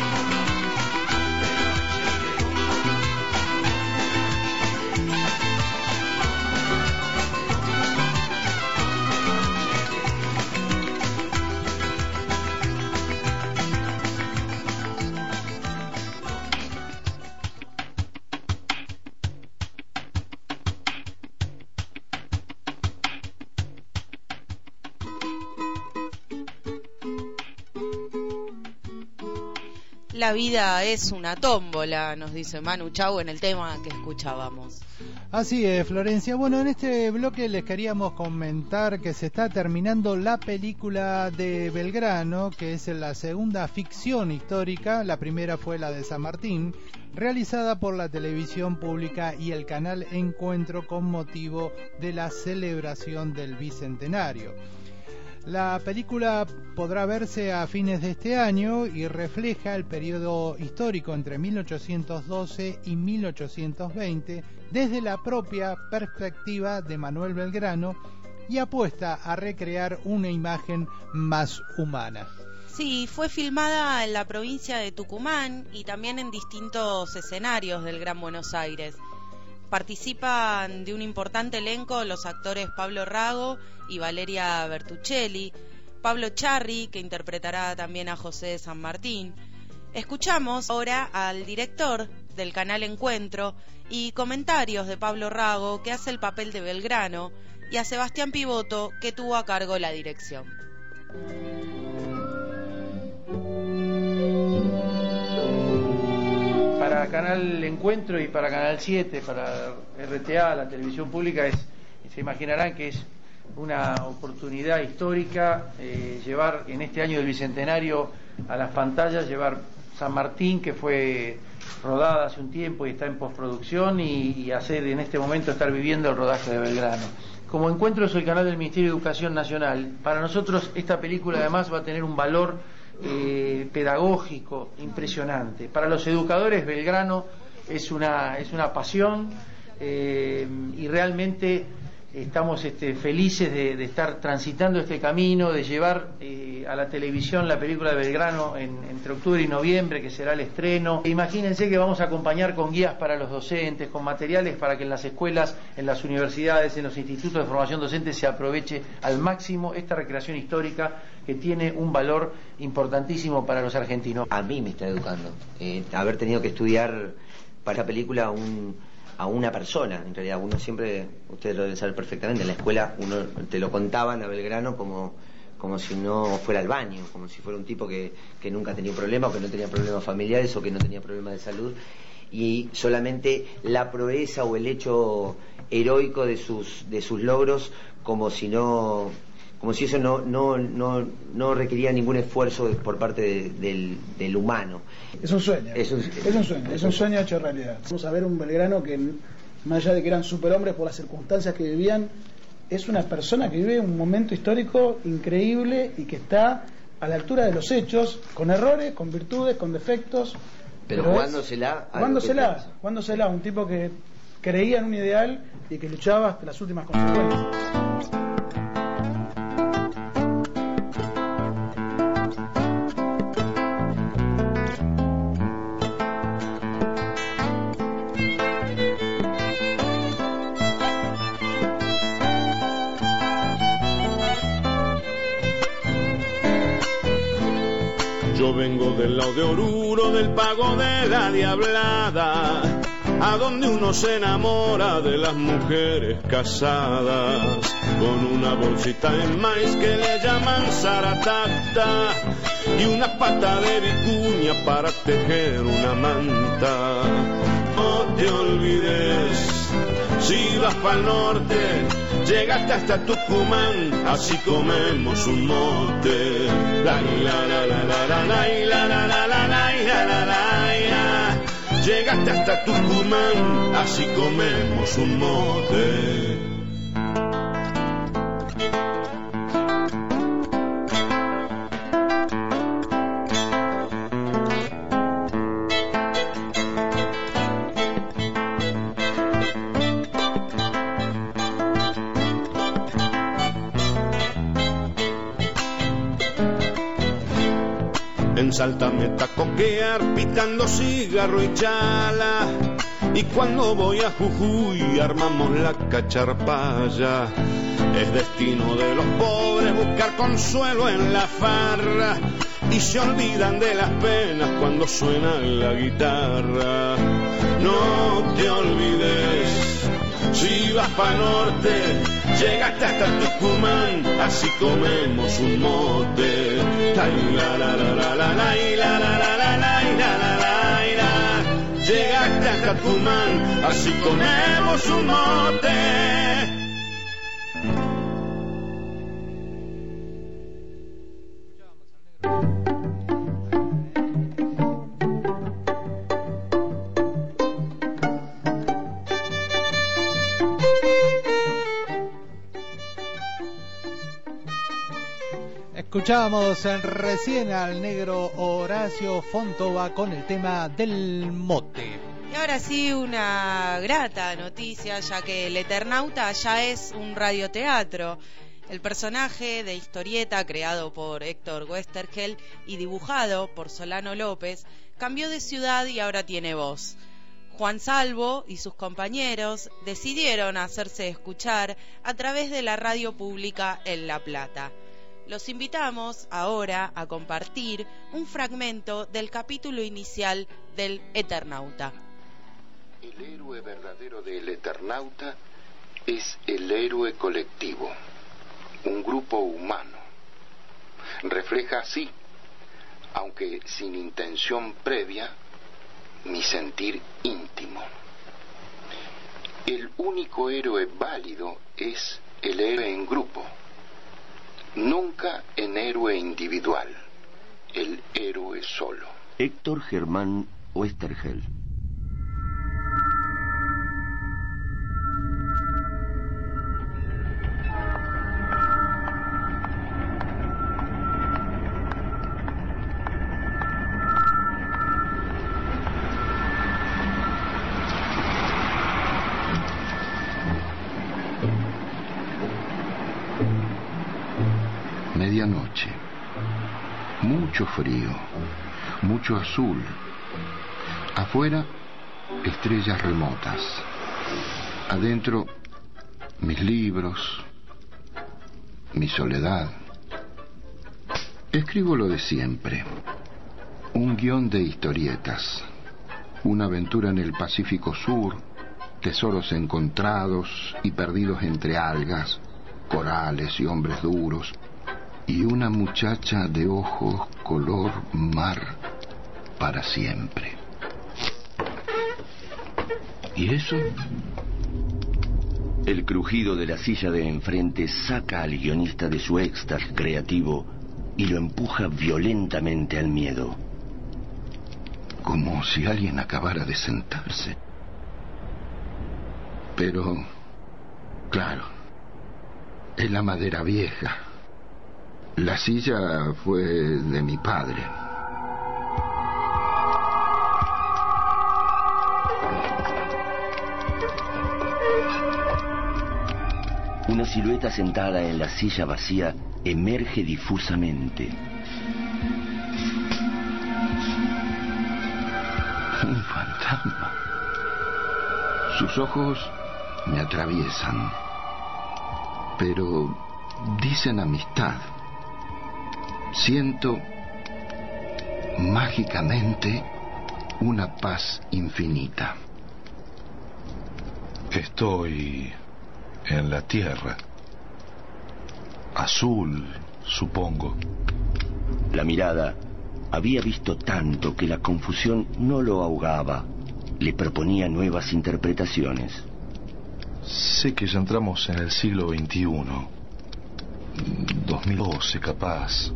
La vida es una tómbola, nos dice Manu Chao en el tema que escuchábamos. Así es, Florencia. Bueno, en este bloque les queríamos comentar que se está terminando la película de Belgrano, que es la segunda ficción histórica. La primera fue la de San Martín, realizada por la televisión pública y el canal Encuentro con motivo de la celebración del Bicentenario. La película podrá verse a fines de este año y refleja el periodo histórico entre 1812 y 1820 desde la propia perspectiva de Manuel Belgrano y apuesta a recrear una imagen más humana. Sí, fue filmada en la provincia de Tucumán y también en distintos escenarios del Gran Buenos Aires. Participan de un importante elenco los actores Pablo Rago y Valeria Bertuccelli, Pablo Charri, que interpretará también a José de San Martín. Escuchamos ahora al director del canal Encuentro y comentarios de Pablo Rago, que hace el papel de Belgrano, y a Sebastián Pivoto, que tuvo a cargo la dirección. Para Canal Encuentro y para Canal 7, para RTA, la televisión pública, se imaginarán que es una oportunidad histórica llevar en este año del Bicentenario a las pantallas, llevar San Martín, que fue rodada hace un tiempo y está en postproducción, y hacer en este momento estar viviendo el rodaje de Belgrano. Como Encuentro es el canal del Ministerio de Educación Nacional, para nosotros esta película además va a tener un valor pedagógico impresionante. Para los educadores, Belgrano es una pasión y realmente estamos felices de estar transitando este camino, de llevar a la televisión la película de Belgrano entre octubre y noviembre, que será el estreno. Imagínense que vamos a acompañar con guías para los docentes, con materiales para que en las escuelas, en las universidades, en los institutos de formación docente se aproveche al máximo esta recreación histórica que tiene un valor importantísimo para los argentinos. A mí me está educando. Haber tenido que estudiar para esta película a una persona, en realidad uno siempre, ustedes lo deben saber perfectamente, en la escuela uno te lo contaban a Belgrano como si no fuera al baño, como si fuera un tipo que nunca tenía un problema, o que no tenía problemas familiares, o que no tenía problemas de salud, y solamente la proeza o el hecho heroico de sus logros, como si eso no requería ningún esfuerzo por parte del humano. Es un sueño. Es un sueño hecho realidad. Vamos a ver un Belgrano que, más allá de que eran superhombres por las circunstancias que vivían, es una persona que vive un momento histórico increíble y que está a la altura de los hechos, con errores, con virtudes, con defectos. Pero jugándosela, un tipo que creía en un ideal y que luchaba hasta las últimas consecuencias. Yo vengo del lado de Oruro, del pago de la Diablada, a donde uno se enamora de las mujeres casadas, con una bolsita de maíz que le llaman zaratata y una pata de vicuña para tejer una manta. No te olvides, si vas para el norte, llegaste hasta Tucumán, así comemos un mote. La la la la la la la la la la la la la. Llegaste hasta Tucumán, así comemos un mote. En Salta me está coquear pitando cigarro y chala, y cuando voy a Jujuy armamos la cacharpaya. Es destino de los pobres buscar consuelo en la farra, y se olvidan de las penas cuando suena la guitarra. No te olvides, si vas pa' norte, llegaste hasta Tucumán, así comemos un mote. La la la la la la la la la la la la. Llegaste hasta Tucumán, así comemos un mote. Escuchábamos recién al negro Horacio Fontova con el tema del mote. Y ahora sí, una grata noticia, ya que El Eternauta ya es un radioteatro. El personaje de historieta creado por Héctor Westergel y dibujado por Solano López cambió de ciudad y ahora tiene voz. Juan Salvo y sus compañeros decidieron hacerse escuchar a través de la radio pública en La Plata. Los invitamos ahora a compartir un fragmento del capítulo inicial del Eternauta. El héroe verdadero del Eternauta es el héroe colectivo, un grupo humano. Refleja así, aunque sin intención previa, mi sentir íntimo. El único héroe válido es el héroe en grupo, nunca en héroe individual, el héroe solo. Héctor Germán Westergel. Medianoche. Mucho frío, mucho azul. Afuera, estrellas remotas. Adentro, mis libros, mi soledad. Escribo lo de siempre. Un guión de historietas. Una aventura en el Pacífico Sur, tesoros encontrados y perdidos entre algas, corales y hombres duros, y una muchacha de ojos color mar para siempre. ¿Y eso? El crujido de la silla de enfrente saca al guionista de su éxtasis creativo y lo empuja violentamente al miedo. Como si alguien acabara de sentarse. Pero, claro, es la madera vieja. La silla fue de mi padre. Una silueta sentada en la silla vacía emerge difusamente. Un fantasma. Sus ojos me atraviesan, pero dicen amistad. Siento mágicamente una paz infinita. Estoy en la tierra. Azul, supongo. La mirada había visto tanto que la confusión no lo ahogaba. Le proponía nuevas interpretaciones. Sé que ya entramos en el siglo XXI. 2012, capaz.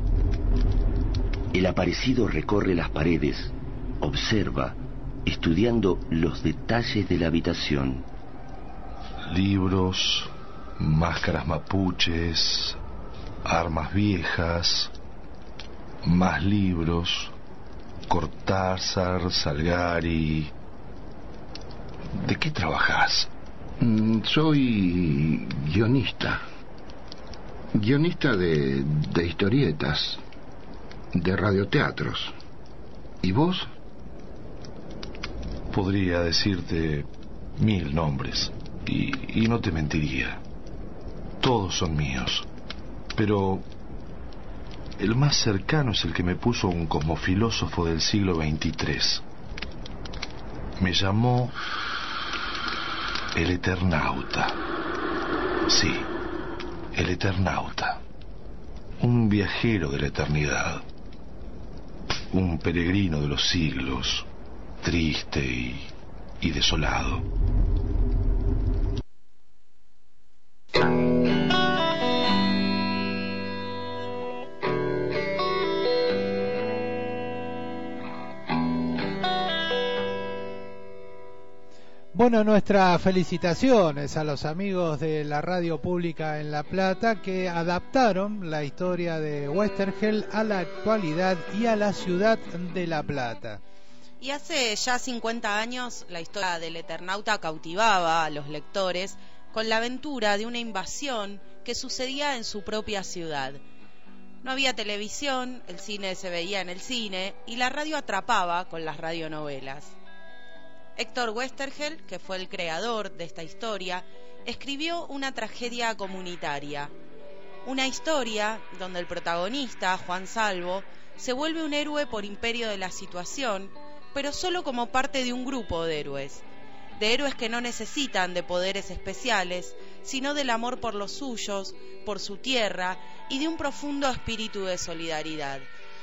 El aparecido recorre las paredes, observa, estudiando los detalles de la habitación. Libros, máscaras mapuches, armas viejas, más libros, Cortázar, Salgari. ¿De qué trabajás? Soy guionista. Guionista de historietas, de radioteatros. ¿Y vos? Podría decirte 1000 nombres y no te mentiría. Todos son míos, pero el más cercano es el que me puso un cosmofilósofo del siglo XXIII. Me llamó el Eternauta. Sí, el Eternauta. Un viajero de la eternidad. Un peregrino de los siglos, triste y desolado. Bueno, nuestras felicitaciones a los amigos de la radio pública en La Plata que adaptaron la historia de Westergel a la actualidad y a la ciudad de La Plata. Y hace ya 50 años la historia del Eternauta cautivaba a los lectores con la aventura de una invasión que sucedía en su propia ciudad. No había televisión, el cine se veía en el cine y la radio atrapaba con las radionovelas. Héctor Westergel, que fue el creador de esta historia, escribió una tragedia comunitaria. Una historia donde el protagonista, Juan Salvo, se vuelve un héroe por imperio de la situación, pero solo como parte de un grupo de héroes que no necesitan de poderes especiales, sino del amor por los suyos, por su tierra y de un profundo espíritu de solidaridad.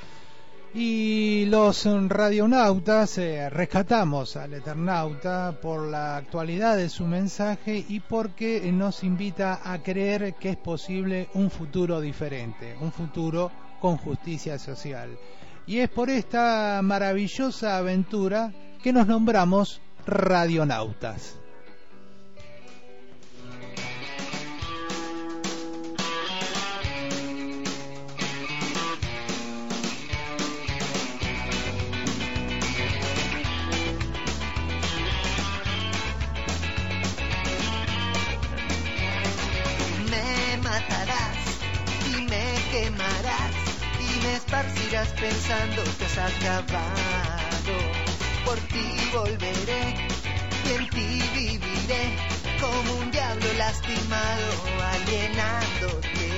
Y los radionautas rescatamos al Eternauta por la actualidad de su mensaje y porque nos invita a creer que es posible un futuro diferente, un futuro con justicia social. Y es por esta maravillosa aventura que nos nombramos radionautas. Me matarás y me quemarás y me esparcirás pensando que has acabado. Por ti volveré y en ti viviré como un diablo lastimado, alienándote.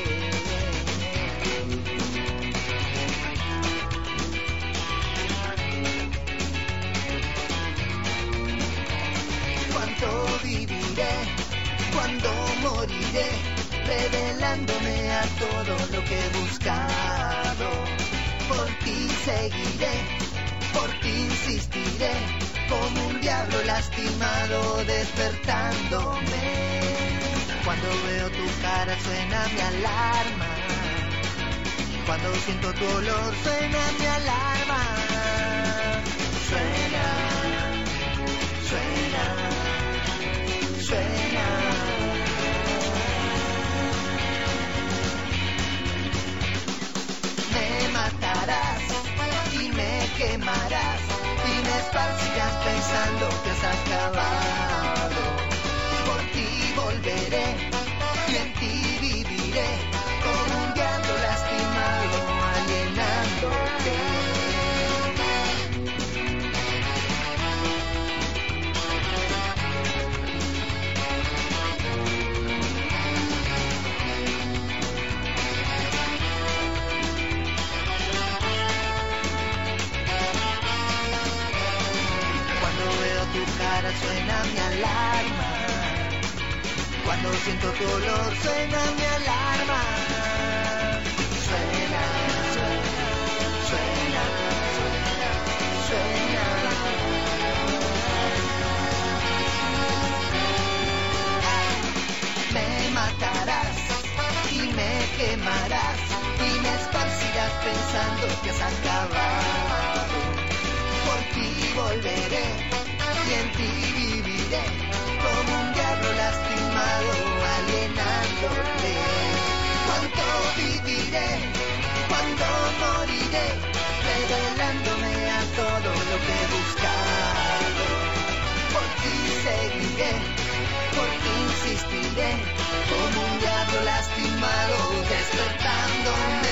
Cuánto viviré, cuándo moriré, revelándome a todo lo que he buscado. Por ti seguiré, por ti insistiré, como un diablo lastimado despertándome. Cuando veo tu cara suena mi alarma, cuando siento tu olor suena mi alarma. Suena, suena, suena. Me matarás y me quemarás y me esparcirás pensando que has acabado. Por ti volveré y en ti viviré como un diablo lastimado, alienándote. Suena mi alarma, cuando siento tu olor suena mi alarma. Suena, suena, suena, suena. Me matarás y me quemarás y me esparcirás pensando que has acabado. Por ti volveré y en ti viviré como un diablo lastimado, alienándote. Cuánto viviré, cuánto moriré, revelándome a todo lo que he buscado. Por ti seguiré, por ti insistiré, como un diablo lastimado, despertándome.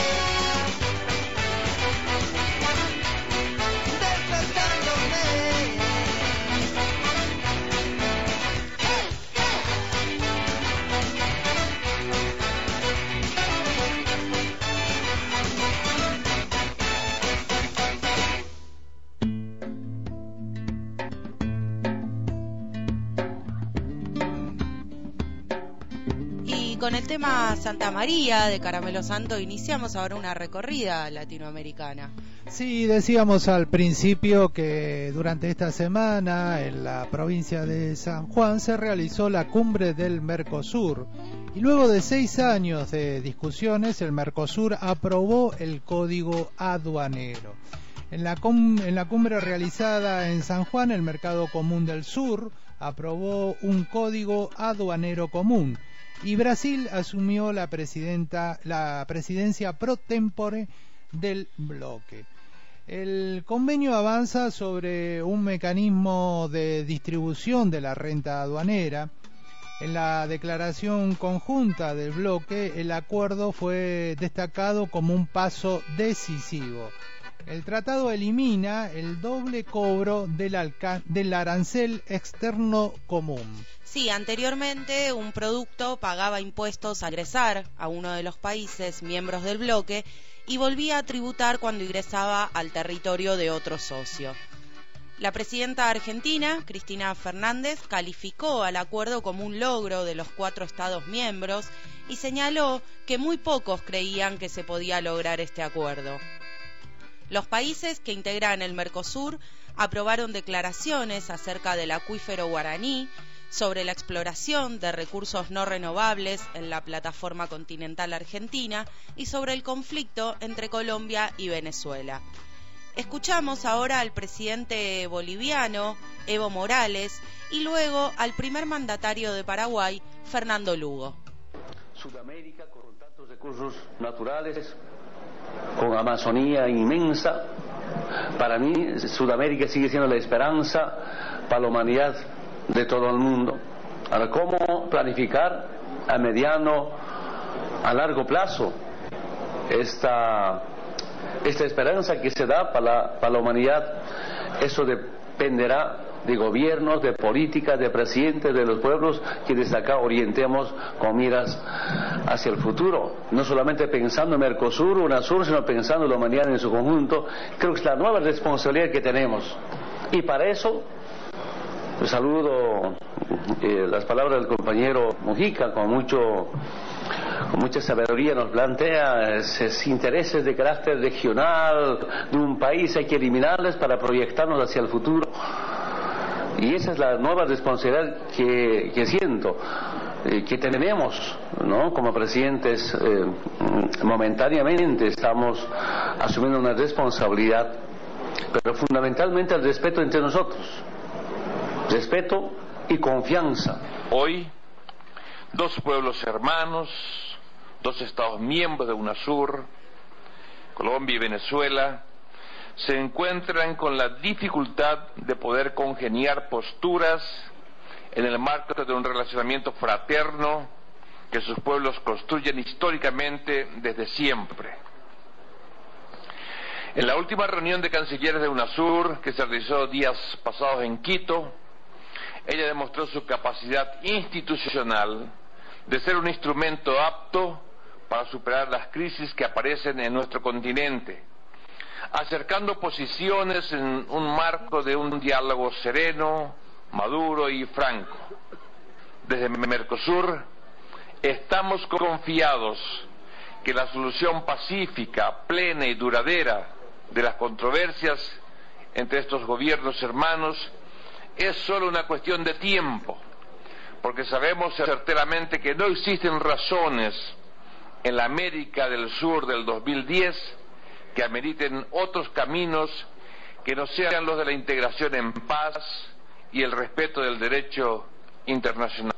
Con el tema Santa María de Caramelo Santo iniciamos ahora una recorrida latinoamericana. Sí, decíamos al principio que durante esta semana en la provincia de San Juan se realizó la cumbre del Mercosur y luego de 6 años de discusiones el Mercosur aprobó el código aduanero. En la cumbre realizada en San Juan, el Mercado Común del Sur aprobó un código aduanero común y Brasil asumió la presidencia pro tempore del bloque. El convenio avanza sobre un mecanismo de distribución de la renta aduanera. En la declaración conjunta del bloque, el acuerdo fue destacado como un paso decisivo. El tratado elimina el doble cobro del arancel externo común. Sí, anteriormente un producto pagaba impuestos al ingresar a uno de los países miembros del bloque y volvía a tributar cuando ingresaba al territorio de otro socio. La presidenta argentina, Cristina Fernández, calificó al acuerdo como un logro de los 4 Estados miembros y señaló que muy pocos creían que se podía lograr este acuerdo. Los países que integran el Mercosur aprobaron declaraciones acerca del acuífero guaraní, sobre la exploración de recursos no renovables en la plataforma continental argentina y sobre el conflicto entre Colombia y Venezuela. Escuchamos ahora al presidente boliviano, Evo Morales, y luego al primer mandatario de Paraguay, Fernando Lugo. Sudamérica, con tantos recursos naturales, con Amazonía inmensa, para mí Sudamérica sigue siendo la esperanza para la humanidad de todo el mundo. Ahora, ¿cómo planificar a mediano, a largo plazo esta esperanza que se da para la humanidad, eso dependerá de gobiernos, de políticas, de presidentes, de los pueblos, que desde acá orientemos con miras hacia el futuro. No solamente pensando en Mercosur, UNASUR, sino pensando en la humanidad en su conjunto. Creo que es la nueva responsabilidad que tenemos. Y para eso, saludo las palabras del compañero Mujica, con mucha sabiduría nos plantea esos intereses de carácter regional de un país, hay que eliminarles para proyectarnos hacia el futuro. Y esa es la nueva responsabilidad que siento, que tenemos, ¿no? Como presidentes, momentáneamente estamos asumiendo una responsabilidad, pero fundamentalmente el respeto entre nosotros, respeto y confianza. Hoy, dos pueblos hermanos, dos estados miembros de UNASUR, Colombia y Venezuela, se encuentran con la dificultad de poder congeniar posturas en el marco de un relacionamiento fraterno que sus pueblos construyen históricamente desde siempre. En la última reunión de cancilleres de UNASUR, que se realizó días pasados en Quito, ella demostró su capacidad institucional de ser un instrumento apto para superar las crisis que aparecen en nuestro continente, acercando posiciones en un marco de un diálogo sereno, maduro y franco. Desde Mercosur estamos confiados que la solución pacífica, plena y duradera de las controversias entre estos gobiernos hermanos es solo una cuestión de tiempo, porque sabemos certeramente que no existen razones en la América del Sur del 2010 que ameriten otros caminos que no sean los de la integración en paz y el respeto del derecho internacional.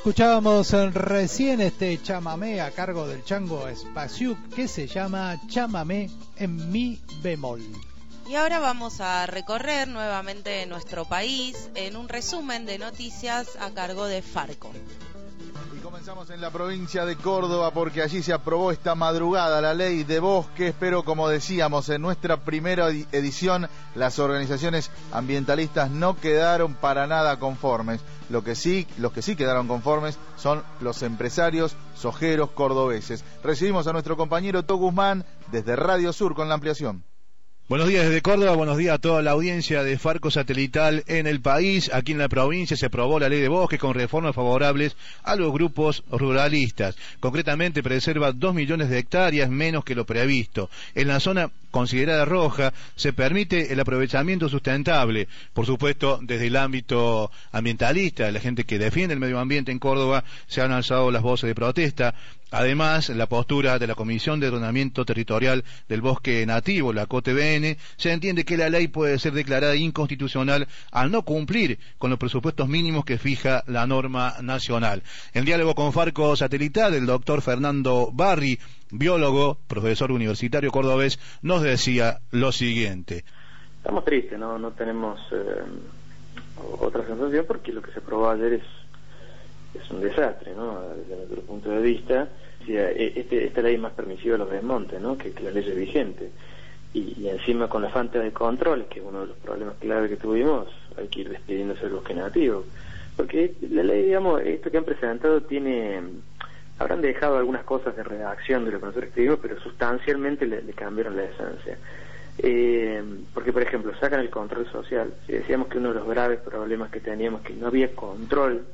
Escuchábamos recién este chamamé a cargo del Chango Spasiuk que se llama Chamamé en mi bemol. Y ahora vamos a recorrer nuevamente nuestro país en un resumen de noticias a cargo de Farco. Y comenzamos en la provincia de Córdoba porque allí se aprobó esta madrugada la ley de bosques, pero como decíamos en nuestra primera edición, las organizaciones ambientalistas no quedaron para nada conformes. Los que sí quedaron conformes son los empresarios sojeros cordobeses. Recibimos a nuestro compañero To Guzmán desde Radio Sur con la ampliación. Buenos días desde Córdoba, buenos días a toda la audiencia de Farco Satelital en el país. Aquí en la provincia se aprobó la ley de bosques con reformas favorables a los grupos ruralistas. Concretamente preserva 2 millones de hectáreas menos que lo previsto. En la zona considerada roja se permite el aprovechamiento sustentable. Por supuesto, desde el ámbito ambientalista, la gente que defiende el medio ambiente en Córdoba se han alzado las voces de protesta. Además, la postura de la Comisión de Ordenamiento Territorial del Bosque Nativo, la COTBN, se entiende que la ley puede ser declarada inconstitucional al no cumplir con los presupuestos mínimos que fija la norma nacional. En diálogo con Farco Satelital, el doctor Fernando Barri, biólogo, profesor universitario cordobés, nos decía lo siguiente. Estamos tristes, no tenemos otra sensación porque lo que se aprobó ayer es un desastre, ¿no? Desde nuestro punto de vista, esta ley es más permisiva de los desmontes, ¿no? que la ley vigente. Y encima con la falta de control, que es uno de los problemas clave que tuvimos, hay que ir despidiéndose del bosque nativo. Porque la ley, digamos, esto que han presentado habrán dejado algunas cosas de redacción de lo que nosotros escribimos, pero sustancialmente le cambiaron la esencia. Porque, por ejemplo, sacan el control social. Si decíamos que uno de los graves problemas que teníamos es que no había control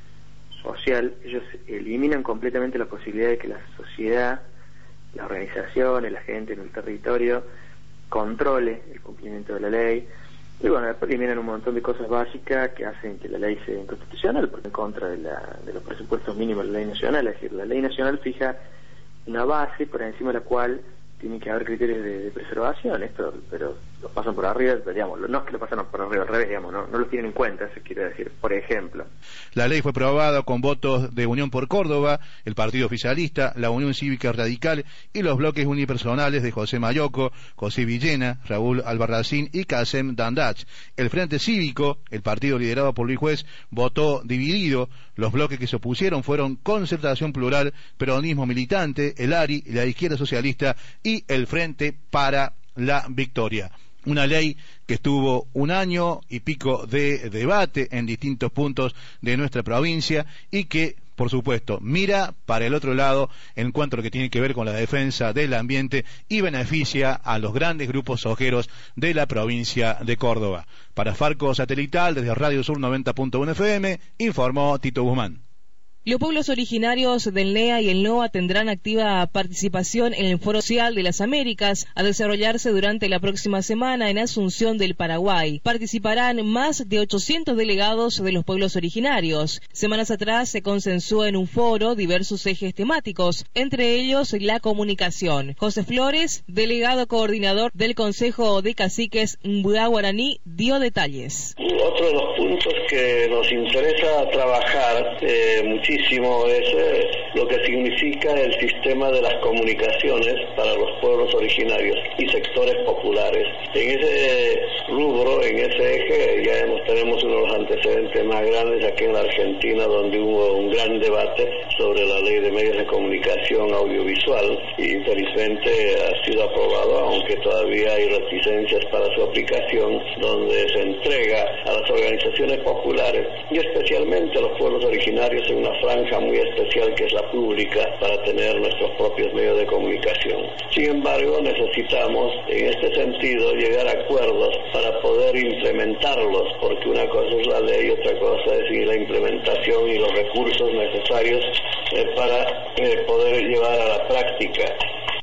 social, ellos eliminan completamente la posibilidad de que la sociedad, las organizaciones, la gente en el territorio controle el cumplimiento de la ley. Y bueno, después eliminan un montón de cosas básicas que hacen que la ley sea inconstitucional, porque en contra de los presupuestos mínimos de la ley nacional. Es decir, la ley nacional fija una base por encima de la cual tiene que haber criterios de preservación. Esto, pero lo pasan por arriba, digamos, no es que lo pasan por arriba, al revés, digamos, no lo tienen en cuenta, eso quiere decir, por ejemplo. La ley fue aprobada con votos de Unión por Córdoba, el Partido Oficialista, la Unión Cívica Radical y los bloques unipersonales de José Mayoco, José Villena, Raúl Albarracín y Kasem Dandach. El Frente Cívico, el partido liderado por Luis Juez, votó dividido. Los bloques que se opusieron fueron Concertación Plural, Peronismo Militante, el ARI, la Izquierda Socialista y el Frente para la Victoria. Una ley que estuvo 1 año y pico de debate en distintos puntos de nuestra provincia y que, por supuesto, mira para el otro lado en cuanto a lo que tiene que ver con la defensa del ambiente y beneficia a los grandes grupos sojeros de la provincia de Córdoba. Para Farco Satelital, desde Radio Sur 90.1 FM, informó Tito Guzmán. Los pueblos originarios del NEA y el NOA tendrán activa participación en el Foro Social de las Américas a desarrollarse durante la próxima semana en Asunción del Paraguay. Participarán más de 800 delegados de los pueblos originarios. Semanas atrás se consensuó en un foro diversos ejes temáticos, entre ellos la comunicación. José Flores, delegado coordinador del Consejo de Caciques Mbua Guaraní, dio detalles. Otro de los puntos que nos interesa trabajar muchísimo es lo que significa el sistema de las comunicaciones para los pueblos originarios y sectores populares. En ese rubro, en ese eje, ya tenemos uno de los antecedentes más grandes aquí en la Argentina, donde hubo un gran debate sobre la ley de medios de comunicación audiovisual y felizmente ha sido aprobado, aunque todavía hay reticencias para su aplicación, donde se entrega a las organizaciones populares y especialmente a los pueblos originarios en una franja muy especial que es la pública para tener nuestros propios medios de comunicación. Sin embargo, necesitamos en este sentido llegar a acuerdos para poder implementarlos, porque una cosa es la ley y otra cosa es la implementación y los recursos necesarios para poder llevar a la práctica.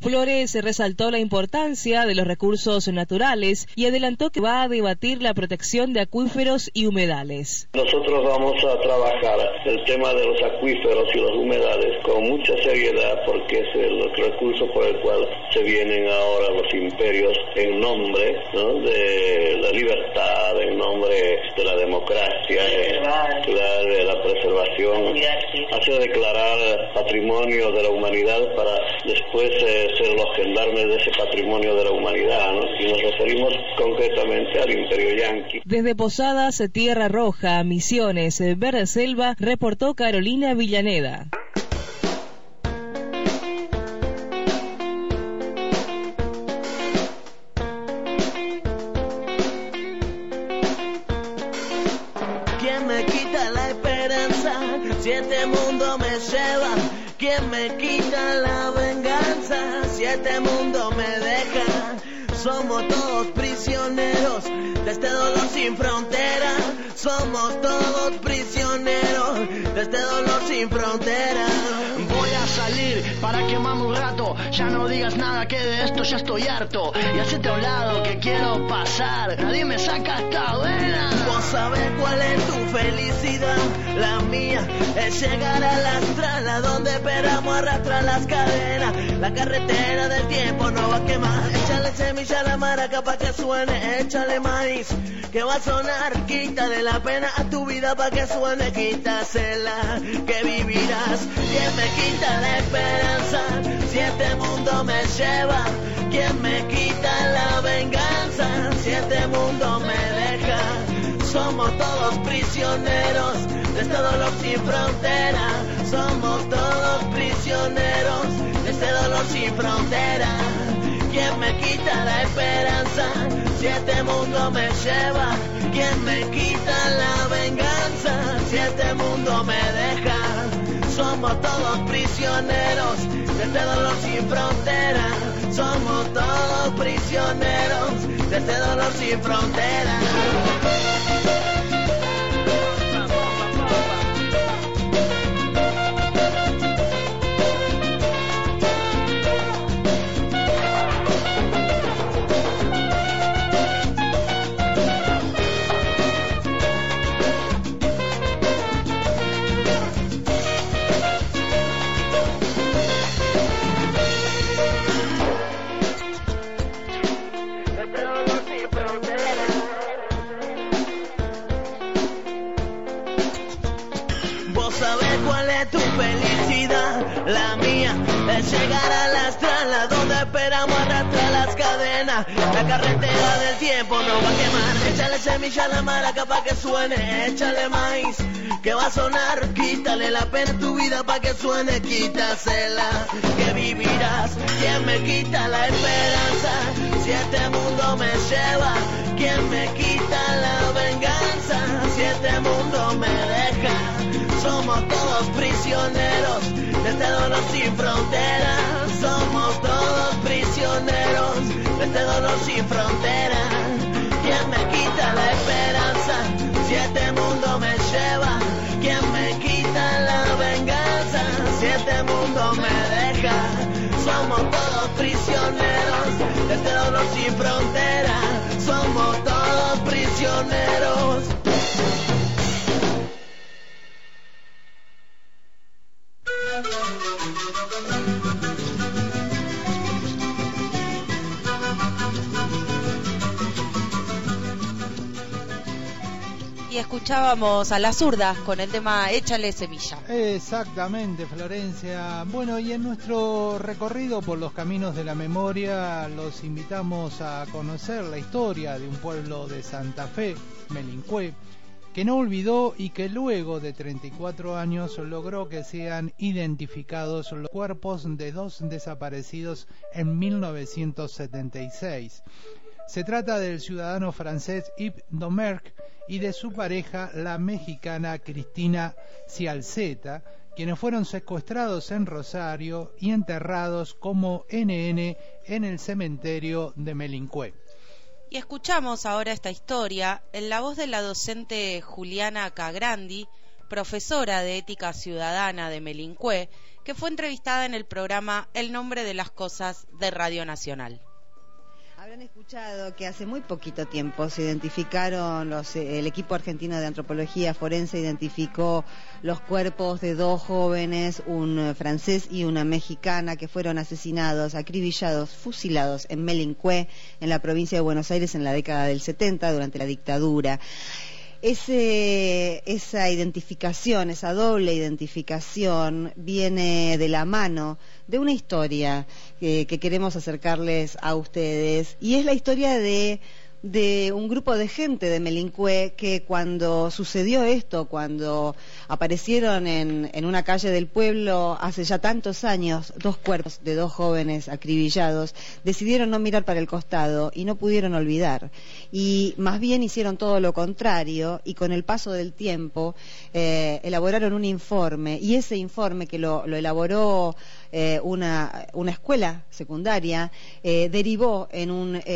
Flores resaltó la importancia de los recursos naturales y adelantó que va a debatir la protección de acuíferos y humedales. Nosotros vamos a trabajar el tema de los acuíferos y los humedales con mucha seriedad, porque es el recurso por el cual se vienen ahora los imperios en nombre, ¿no?, de la libertad, en nombre de la democracia, de la preservación, hacia declarar patrimonio de la humanidad para después ser los gendarmes de ese patrimonio de la humanidad, ¿no? Y nos referimos concretamente al Imperio Yanqui. Desde Posadas, Tierra Roja, Misiones, Verde Selva, reportó Carolina Villaneda. ¿Quién me quita la esperanza si este mundo me lleva? ¿Quién me quita la venganza si este mundo me deja? Somos todos prisioneros de este dolor sin frontera. Somos todos prisioneros de este dolor sin frontera. Voy a salir para quemarme un rato. Ya no digas nada, que de esto ya estoy harto. Y hacete a un lado que quiero pasar. Nadie me saca esta vena. Vos sabés cuál es tu felicidad. La mía es llegar a la Astral, donde esperamos arrastrar las cadenas. La carretera del tiempo no va a quemar. Échale semilla a la maraca pa' que suene. Échale maíz que va a sonar. Quítale la pena a tu vida pa' que suene. Quítasela que vivirás. ¿Quién me quita la esperanza si este mundo me lleva? ¿Quién me quita la venganza si este mundo me deja? Somos todos prisioneros de este dolor sin frontera. Somos todos prisioneros de este dolor sin frontera. ¿Quién me quita la esperanza si este mundo me lleva? ¿Quién me quita la venganza si este mundo me deja? Somos todos prisioneros de este dolor sin frontera. Somos todos prisioneros de este dolor sin frontera. Tu felicidad, la mía es llegar a la Astral, donde esperamos arrastrar las cadenas. La carretera del tiempo no va a quemar. Échale semilla a la maraca pa' que suene. Échale maíz que va a sonar. Quítale la pena a tu vida pa' que suene. Quítasela que vivirás. ¿Quién me quita la esperanza si este mundo me lleva? ¿Quién me quita la venganza si este mundo me deja? Somos todos prisioneros de este dolor sin frontera. Somos todos prisioneros de este dolor sin frontera. ¿Quién me quita la esperanza si este mundo me lleva? ¿Quién me quita la venganza si este mundo me deja? Somos todos prisioneros de este dolor sin frontera. Somos todos prisioneros. Y escuchábamos a Las Zurdas con el tema Échale semilla. Exactamente, Florencia. Bueno, y en nuestro recorrido por los caminos de la memoria los invitamos a conocer la historia de un pueblo de Santa Fe, Melincué, que no olvidó y que luego de 34 años logró que sean identificados los cuerpos de dos desaparecidos en 1976. Se trata del ciudadano francés Yves Domergue y de su pareja, la mexicana Cristina Cialceta, quienes fueron secuestrados en Rosario y enterrados como NN en el cementerio de Melincué. Y escuchamos ahora esta historia en la voz de la docente Juliana Cagrandi, profesora de Ética Ciudadana de Melincué, que fue entrevistada en el programa El Nombre de las Cosas de Radio Nacional. Habrán escuchado que hace muy poquito tiempo se identificaron, el equipo argentino de antropología forense identificó los cuerpos de 2 jóvenes, un francés y una mexicana, que fueron asesinados, acribillados, fusilados en Melincué, en la provincia de Buenos Aires, en la década del 70, durante la dictadura. Esa identificación, esa doble identificación, viene de la mano de una historia que queremos acercarles a ustedes, y es la historia de un grupo de gente de Melincué que, cuando sucedió esto, cuando aparecieron en una calle del pueblo hace ya tantos años 2 cuerpos de 2 jóvenes acribillados, decidieron no mirar para el costado y no pudieron olvidar, y más bien hicieron todo lo contrario, y con el paso del tiempo elaboraron un informe, y ese informe, que lo elaboró una escuela secundaria, derivó en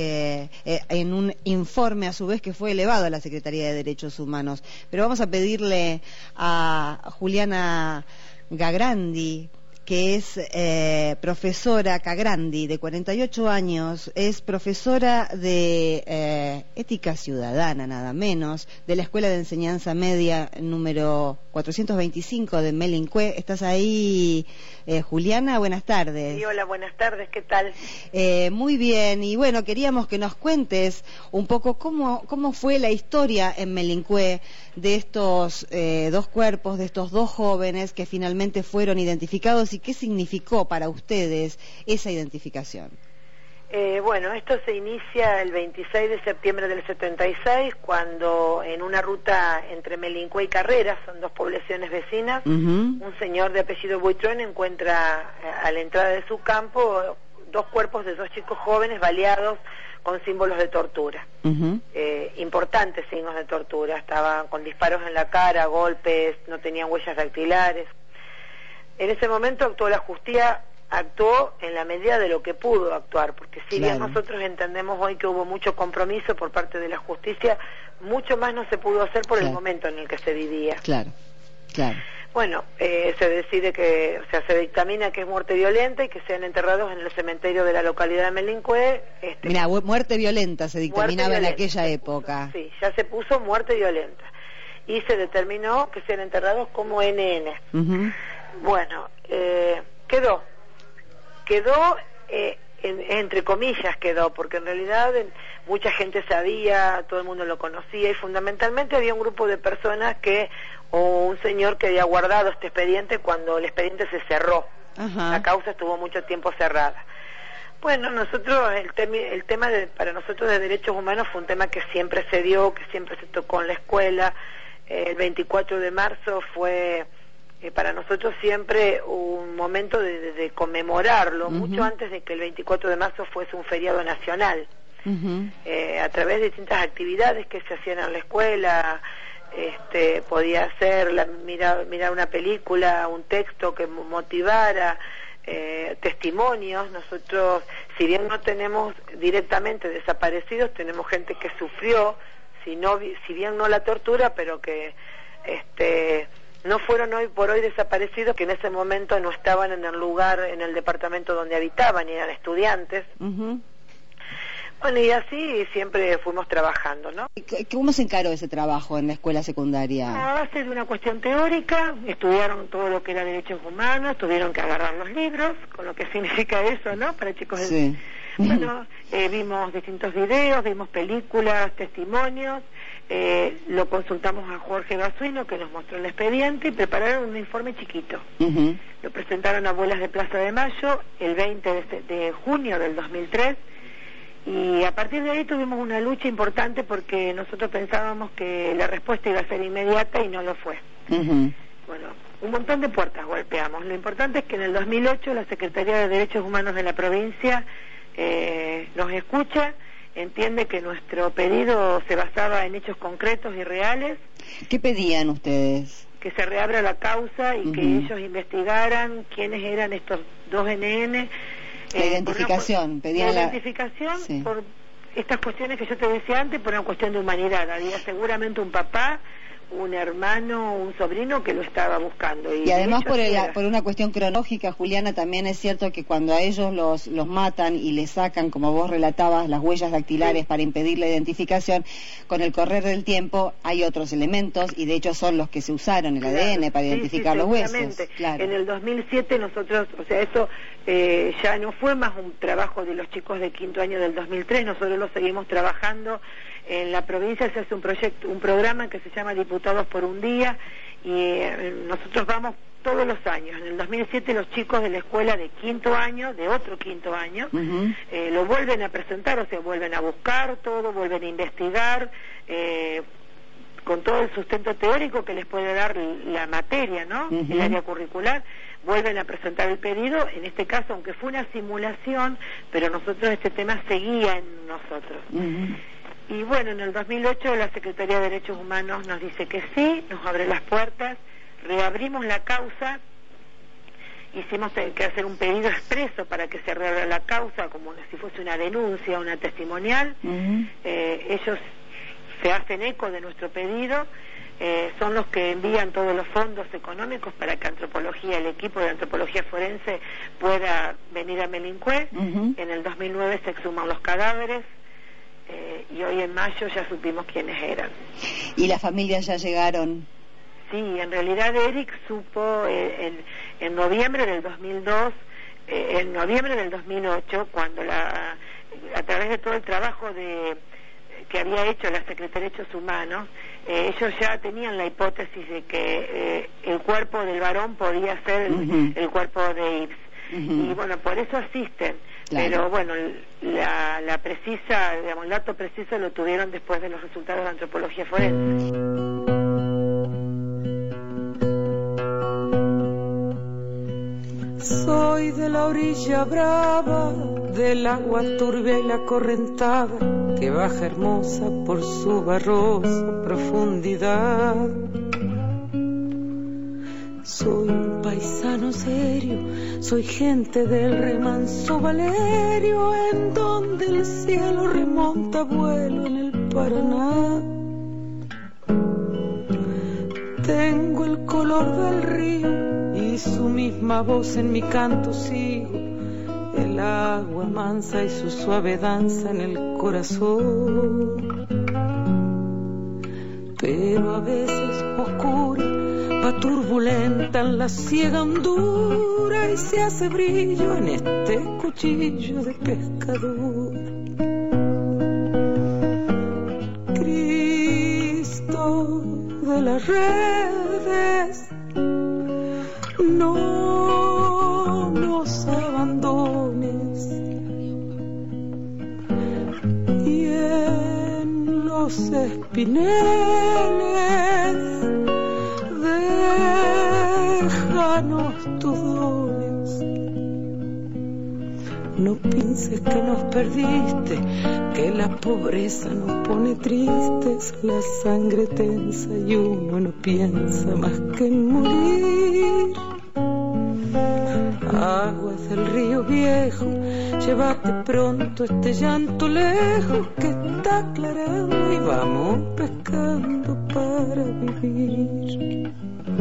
un informe, a su vez, que fue elevado a la Secretaría de Derechos Humanos. Pero vamos a pedirle a Juliana Cagrandi, que es profesora Cagrandi, de 48 años, es profesora de Ética Ciudadana, nada menos, de la Escuela de Enseñanza Media número 425 de Melincué. ¿Estás ahí, Juliana? Buenas tardes. Sí, hola, buenas tardes, ¿qué tal? Muy bien, y bueno, queríamos que nos cuentes un poco cómo fue la historia en Melincué de estos 2 cuerpos, de estos 2 jóvenes que finalmente fueron identificados, y qué significó para ustedes esa identificación. Bueno, esto se inicia el 26 de septiembre del 76, cuando en una ruta entre Melincué y Carreras, son 2 poblaciones vecinas, un señor de apellido Buitrón encuentra a la entrada de su campo 2 cuerpos de 2 chicos jóvenes baleados con símbolos de tortura, importantes signos de tortura. Estaban con disparos en la cara, golpes, no tenían huellas dactilares. En ese momento actuó la justicia, actuó en la medida de lo que pudo actuar, porque si bien nosotros entendemos hoy que hubo mucho compromiso por parte de la justicia, mucho más no se pudo hacer por el momento en el que se vivía. Bueno, se decide que, se dictamina que es muerte violenta y que sean enterrados en el cementerio de la localidad de Melincué. Mira, muerte violenta se dictaminaba en aquella época. Sí, ya se puso muerte violenta y se determinó que sean enterrados como NN. Bueno, quedó entre comillas quedó, porque en realidad mucha gente sabía, todo el mundo lo conocía, y fundamentalmente había un grupo de personas o un señor que había guardado este expediente cuando el expediente se cerró. La causa estuvo mucho tiempo cerrada. Bueno, nosotros, el tema para nosotros de derechos humanos fue un tema que siempre se dio, que siempre se tocó en la escuela. El 24 de marzo fue para nosotros siempre un momento de conmemorarlo, mucho antes de que el 24 de marzo fuese un feriado nacional. A través de distintas actividades que se hacían en la escuela, podía ser mirar una película, un texto que motivara, testimonios. Nosotros, si bien no tenemos directamente desaparecidos, tenemos gente que sufrió, si bien no la tortura, pero que no fueron hoy por hoy desaparecidos, que en ese momento no estaban en el lugar, en el departamento donde habitaban, y eran estudiantes. Bueno, y así siempre fuimos trabajando, ¿no? ¿Cómo se encaró ese trabajo en la escuela secundaria? A base de una cuestión teórica, estudiaron todo lo que era derechos humanos, tuvieron que agarrar los libros, con lo que significa eso, ¿no? Para chicos de... Bueno, vimos distintos videos, vimos películas, testimonios, lo consultamos a Jorge Basuino, que nos mostró el expediente, y prepararon un informe chiquito. Lo presentaron a Abuelas de Plaza de Mayo el 20 de junio del 2003, y a partir de ahí tuvimos una lucha importante, porque nosotros pensábamos que la respuesta iba a ser inmediata y no lo fue. Bueno, un montón de puertas golpeamos. Lo importante es que en el 2008 la Secretaría de Derechos Humanos de la provincia nos escucha, entiende que nuestro pedido se basaba en hechos concretos y reales. ¿Qué pedían ustedes? Que se reabra la causa y que ellos investigaran quiénes eran estos 2 NN. La identificación, pedían la identificación, por estas cuestiones que yo te decía antes, por una cuestión de humanidad. Había seguramente un papá, un hermano, un sobrino que lo estaba buscando. Y además por una cuestión cronológica, Juliana, también es cierto que cuando a ellos los matan y les sacan, como vos relatabas, las huellas dactilares para impedir la identificación, con el correr del tiempo hay otros elementos y de hecho son los que se usaron, el ADN, para identificar los huesos. Claro. En el 2007 nosotros, o sea, eso ya no fue más un trabajo de los chicos de quinto año del 2003, nosotros lo seguimos trabajando. En la provincia se hace un programa que se llama Diputados por un Día, y nosotros vamos todos los años. En el 2007 los chicos de la escuela de quinto año, de otro quinto año, lo vuelven a presentar, o sea, vuelven a buscar todo, vuelven a investigar, con todo el sustento teórico que les puede dar la materia, ¿no? El área curricular. Vuelven a presentar el pedido, en este caso, aunque fue una simulación, pero nosotros este tema seguía en nosotros. Y bueno, en el 2008 la Secretaría de Derechos Humanos nos dice que sí, nos abre las puertas, reabrimos la causa, hicimos que hacer un pedido expreso para que se reabra la causa, como si fuese una denuncia, una testimonial. Ellos se hacen eco de nuestro pedido, son los que envían todos los fondos económicos para que antropología, el equipo de antropología forense pueda venir a Melincué. En el 2009 se exhuman los cadáveres, y hoy en mayo ya supimos quiénes eran. ¿Y las familias ya llegaron? Sí, en realidad Eric supo en noviembre del 2002, en noviembre del 2008, cuando a través de todo el trabajo que había hecho la Secretaría de Derechos Humanos, ellos ya tenían la hipótesis de que el cuerpo del varón podía ser el cuerpo de Ives. Y bueno, por eso asisten. Claro. Pero bueno, la precisa, digamos, el dato preciso lo tuvieron después de los resultados de antropología forense. Soy de la orilla brava, del agua turbia y la correntada, que baja hermosa por su barrosa profundidad. Soy un paisano serio, soy gente del remanso Valerio, en donde el cielo remonta vuelo en el Paraná. Tengo el color del río y su misma voz en mi canto sigo, el agua mansa y su suave danza en el corazón. Pero a veces oscura, va turbulenta en la ciega hondura y se hace brillo en este cuchillo de pescador. Cristo de las redes, no nos abandones, y en los espineles déjanos tus dones. No pienses que nos perdiste, que la pobreza nos pone tristes, la sangre tensa y uno no piensa más que en morir. Aguas del río viejo, llévate pronto este llanto lejos, que está aclarando y vamos pescando para vivir.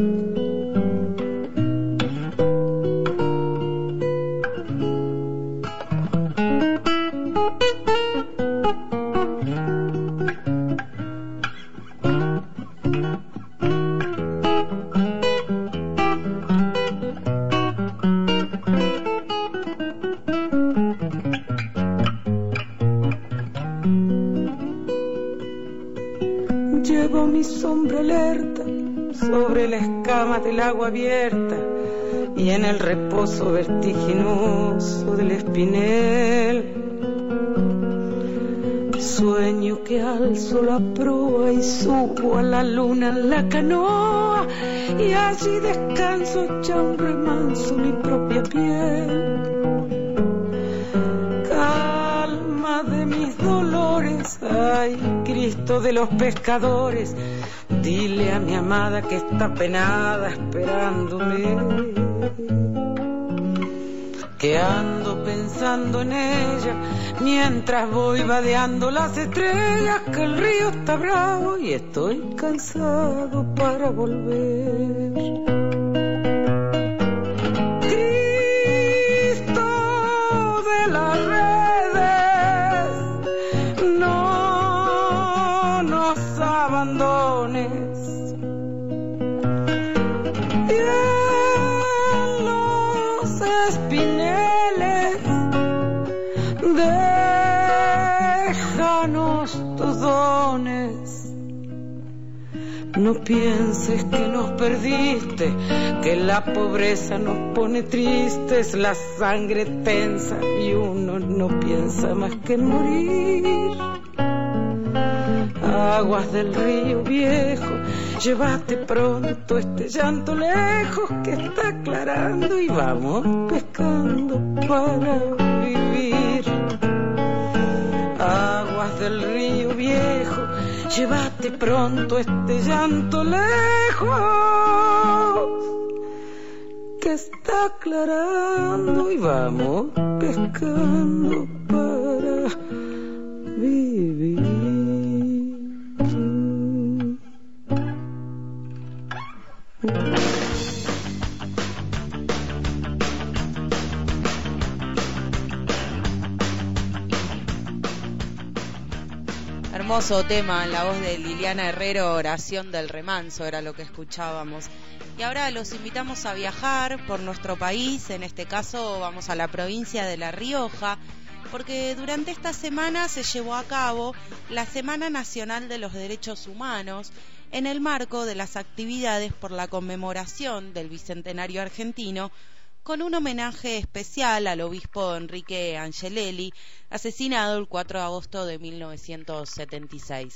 Llevo mi sombra alerta sobre la escama del agua abierta y en el reposo vertiginoso del espinel. Sueño que alzo la proa y subo a la luna en la canoa, y allí descanso ya un remanso mi propia piel. Calma de mis dolores, ay Cristo de los pescadores, dile a mi amada que está penada esperándome. que ando pensando en ella mientras voy vadeando las estrellas, que el río está bravo y estoy cansado para volver. Cristo de las redes, no nos abandones. Espineles, déjanos tus dones. No pienses que nos perdiste, que la pobreza nos pone tristes, la sangre tensa y uno no piensa más que en morir. Aguas del río viejo, llévate pronto este llanto lejos que está aclarando y vamos pescando para vivir. Aguas del río viejo, llévate pronto este llanto lejos que está aclarando y vamos pescando para vivir. Hermoso tema en la voz de Liliana Herrero, Oración del Remanso, era lo que escuchábamos. Y ahora los invitamos a viajar por nuestro país, en este caso vamos a la provincia de La Rioja, porque durante esta semana se llevó a cabo la Semana Nacional de los Derechos Humanos, en el marco de las actividades por la conmemoración del Bicentenario argentino, con un homenaje especial al obispo Enrique Angelelli, asesinado el 4 de agosto de 1976.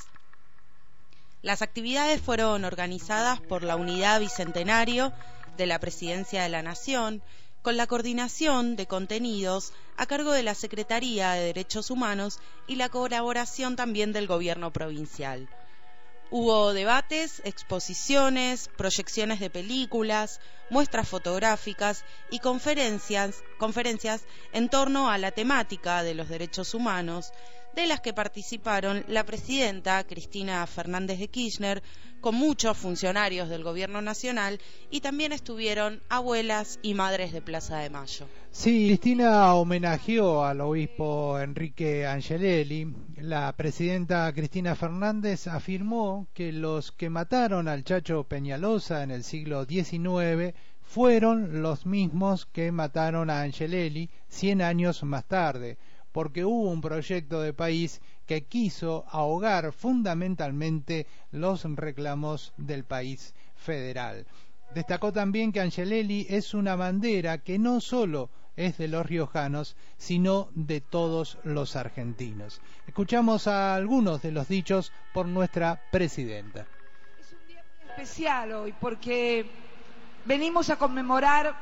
Las actividades fueron organizadas por la Unidad Bicentenario de la Presidencia de la Nación, con la coordinación de contenidos a cargo de la Secretaría de Derechos Humanos y la colaboración también del Gobierno provincial. Hubo debates, exposiciones, proyecciones de películas, muestras fotográficas y conferencias en torno a la temática de los derechos humanos, de las que participaron la presidenta Cristina Fernández de Kirchner, con muchos funcionarios del Gobierno Nacional, y también estuvieron abuelas y madres de Plaza de Mayo. Sí, Cristina homenajeó al obispo Enrique Angelelli. La presidenta Cristina Fernández afirmó que los que mataron al Chacho Peñalosa en el siglo XIX fueron los mismos que mataron a Angelelli 100 años más tarde, porque hubo un proyecto de país que quiso ahogar fundamentalmente los reclamos del país federal. Destacó también que Angelelli es una bandera que no solo es de los riojanos, sino de todos los argentinos. Escuchamos a algunos de los dichos por nuestra presidenta. Es un día muy especial hoy porque venimos a conmemorar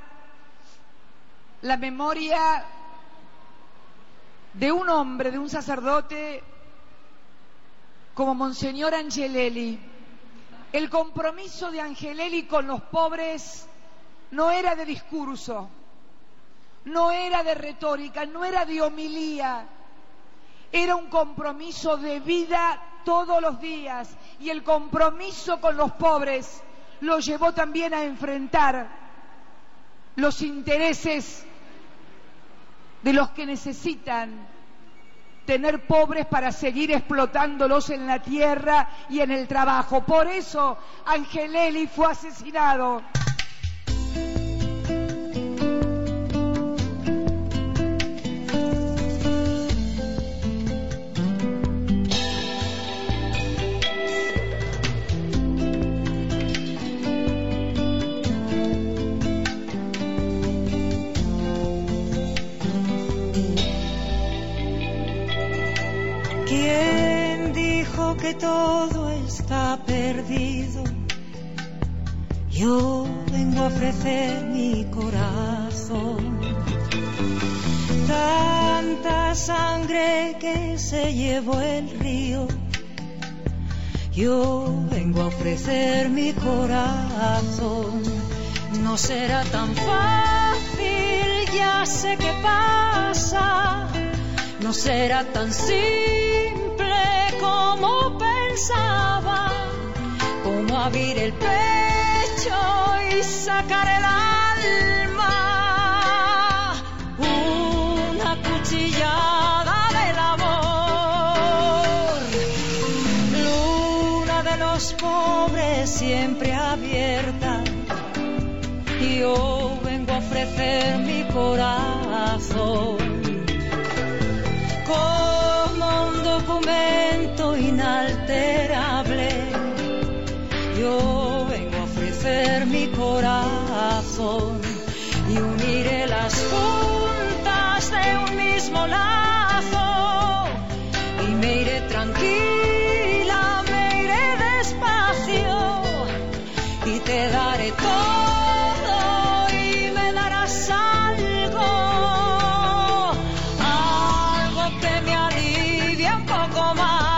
la memoria de un hombre, de un sacerdote como Monseñor Angelelli. El compromiso de Angelelli con los pobres no era de discurso, no era de retórica, no era de homilía, era un compromiso de vida todos los días, y el compromiso con los pobres lo llevó también a enfrentar los intereses de los que necesitan tener pobres para seguir explotándolos en la tierra y en el trabajo. Por eso Angelelli fue asesinado. ¿Quién dijo que todo está perdido? Yo vengo a ofrecer mi corazón. Tanta sangre que se llevó el río. Yo vengo a ofrecer mi corazón. No será tan fácil ya sé qué pasa, no será tan simple como pensaba, como abrir el pecho y sacar el alma, una cuchillada del amor, luna de los pobres siempre abierta, yo vengo a ofrecer mi corazón como un documento inalterable. Yo vengo a ofrecer mi corazón y uniré las puntas de un mismo lazo y me iré tranquila, me iré despacio y te daré todo y me darás algo que me alivie un poco más.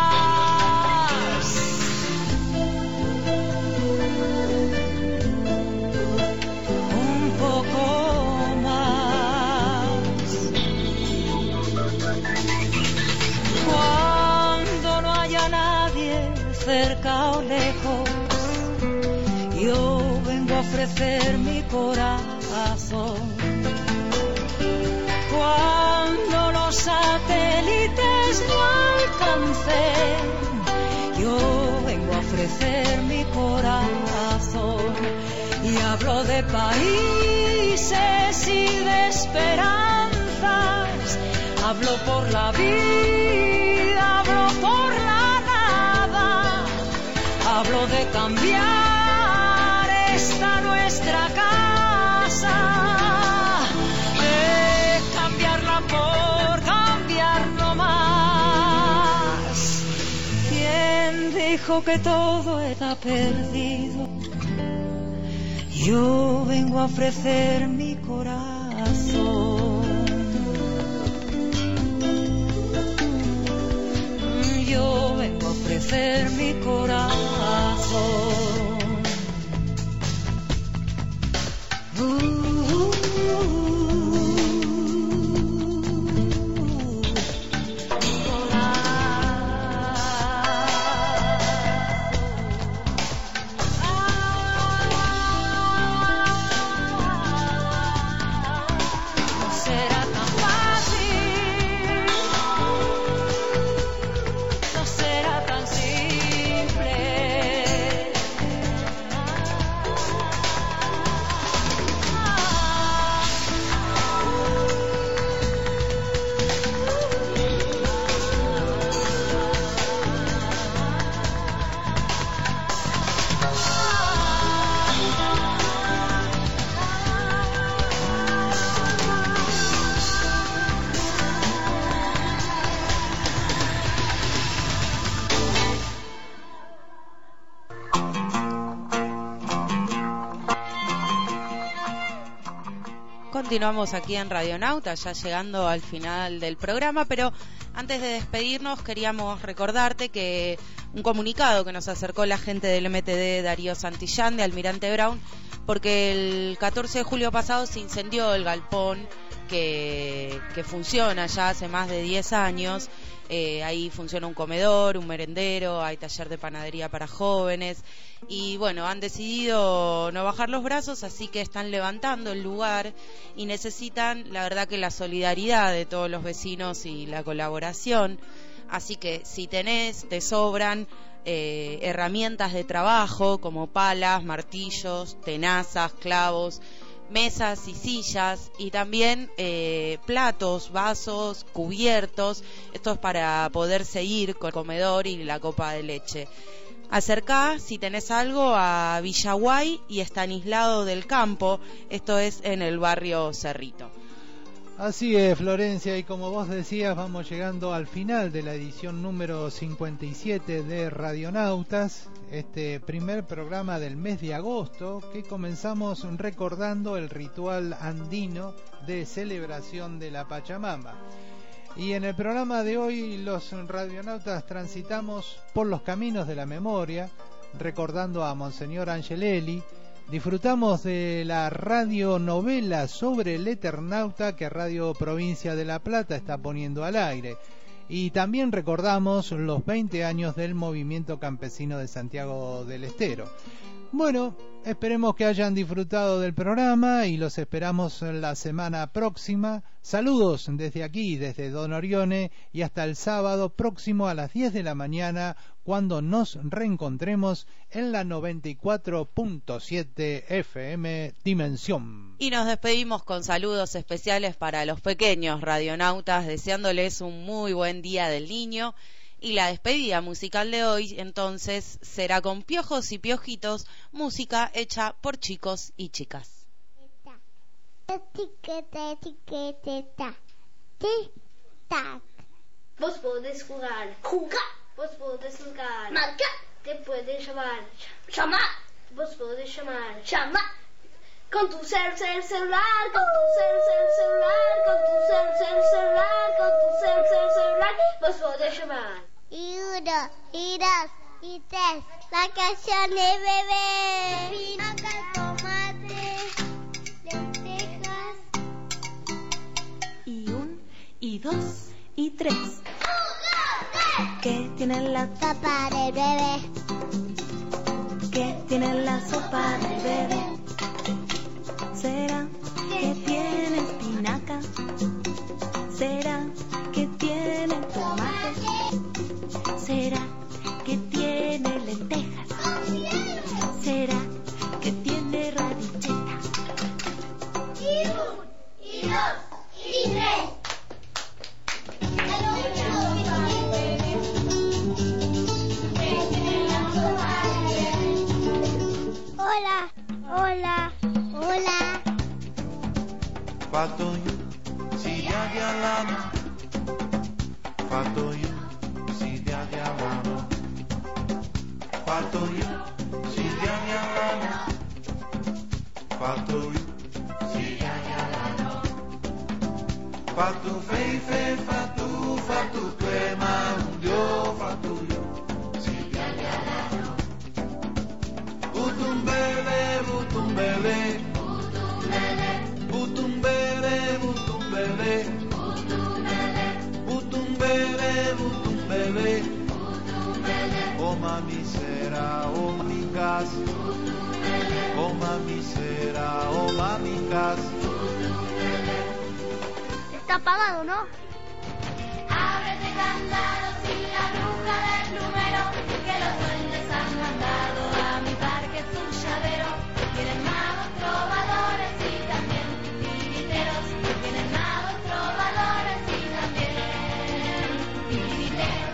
Cerca o lejos, yo vengo a ofrecer mi corazón. Cuando los satélites no alcancen, yo vengo a ofrecer mi corazón. Y hablo de países y de esperanzas, hablo por la vida, hablo por la hablo de cambiar esta nuestra casa, de cambiarla por cambiar no más. ¿Quién dijo que todo está perdido? Yo vengo a ofrecer mi corazón. Yo vengo a ofrecer mi corazón. Continuamos aquí en Radionauta, ya llegando al final del programa, pero antes de despedirnos queríamos recordarte que un comunicado que nos acercó la gente del MTD Darío Santillán de Almirante Brown, porque el 14 de julio pasado se incendió el galpón que funciona ya hace más de 10 años. Ahí funciona un comedor, un merendero, hay taller de panadería para jóvenes y bueno, han decidido no bajar los brazos, así que están levantando el lugar y necesitan, la verdad, que la solidaridad de todos los vecinos y la colaboración. Así que si te sobran herramientas de trabajo como palas, martillos, tenazas, clavos, mesas y sillas, y también platos, vasos, cubiertos. Esto es para poder seguir con el comedor y la copa de leche. Acercá, si tenés algo, a Villaguay y Estanislao del Campo. Esto es en el barrio Cerrito. Así es, Florencia, y como vos decías, vamos llegando al final de la edición número 57 de Radionautas, este primer programa del mes de agosto, que comenzamos recordando el ritual andino de celebración de la Pachamama. Y en el programa de hoy los radionautas transitamos por los caminos de la memoria, recordando a Monseñor Angelelli Disfrutamos de la radionovela sobre el Eternauta que Radio Provincia de La Plata está poniendo al aire. Y también recordamos los 20 años del movimiento campesino de Santiago del Estero. Bueno, esperemos que hayan disfrutado del programa y los esperamos la semana próxima. Saludos desde aquí, desde Don Orione, y hasta el sábado próximo a las 10 de la mañana, cuando nos reencontremos en la 94.7 FM Dimensión. Y nos despedimos con saludos especiales para los pequeños radionautas, deseándoles un muy buen Día del Niño. Y la despedida musical de hoy, entonces, será con Piojos y Piojitos, música hecha por chicos y chicas. Vos podés jugar. Jugar. Vos podés jugar. Marcar. Te puedes llamar. Llamar. Vos podés llamar. Llamar. Con tu celular, con tu celular, con tu celular, con tu celular, vos podés llamar. Y 1, y 2, y 3, la canción de bebé. Espinaca, tomate, lentejas. Y 1, y 2, y 3. ¿Qué tiene la sopa del bebé? ¿Qué tiene la sopa del bebé? ¿Será que tiene espinaca? ¿Será que tiene tomate? ¿Será que tiene lentejas? ¿Será que tiene radicheta? Y 1, y 2, y 3. Hola, hola, hola. Fatto io, si dia dialamo. Fatto io, si dia dialamo. Fatto io, si dia dialamo. Fatto io, si dia dialamo. Fatto fei fei, fatto crema, un dio, fatto io, si dia dialamo. Butumbele, butumbele. Butumbele, butumbele, butumbele, butumbele, oh mamisera, oh mamigas, oh mamisera, oh mamigas. Está apagado, ¿no? Ábrete candados y la bruja del número, que los duendes han mandado a mi parque su llavero. Tienen magos, trovadores y también titiriteros. Tienen magos, trovadores y también titiriteros.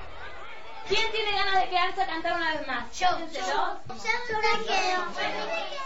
¿Quién tiene ganas de quedarse a cantar una vez más? Yo me quedo.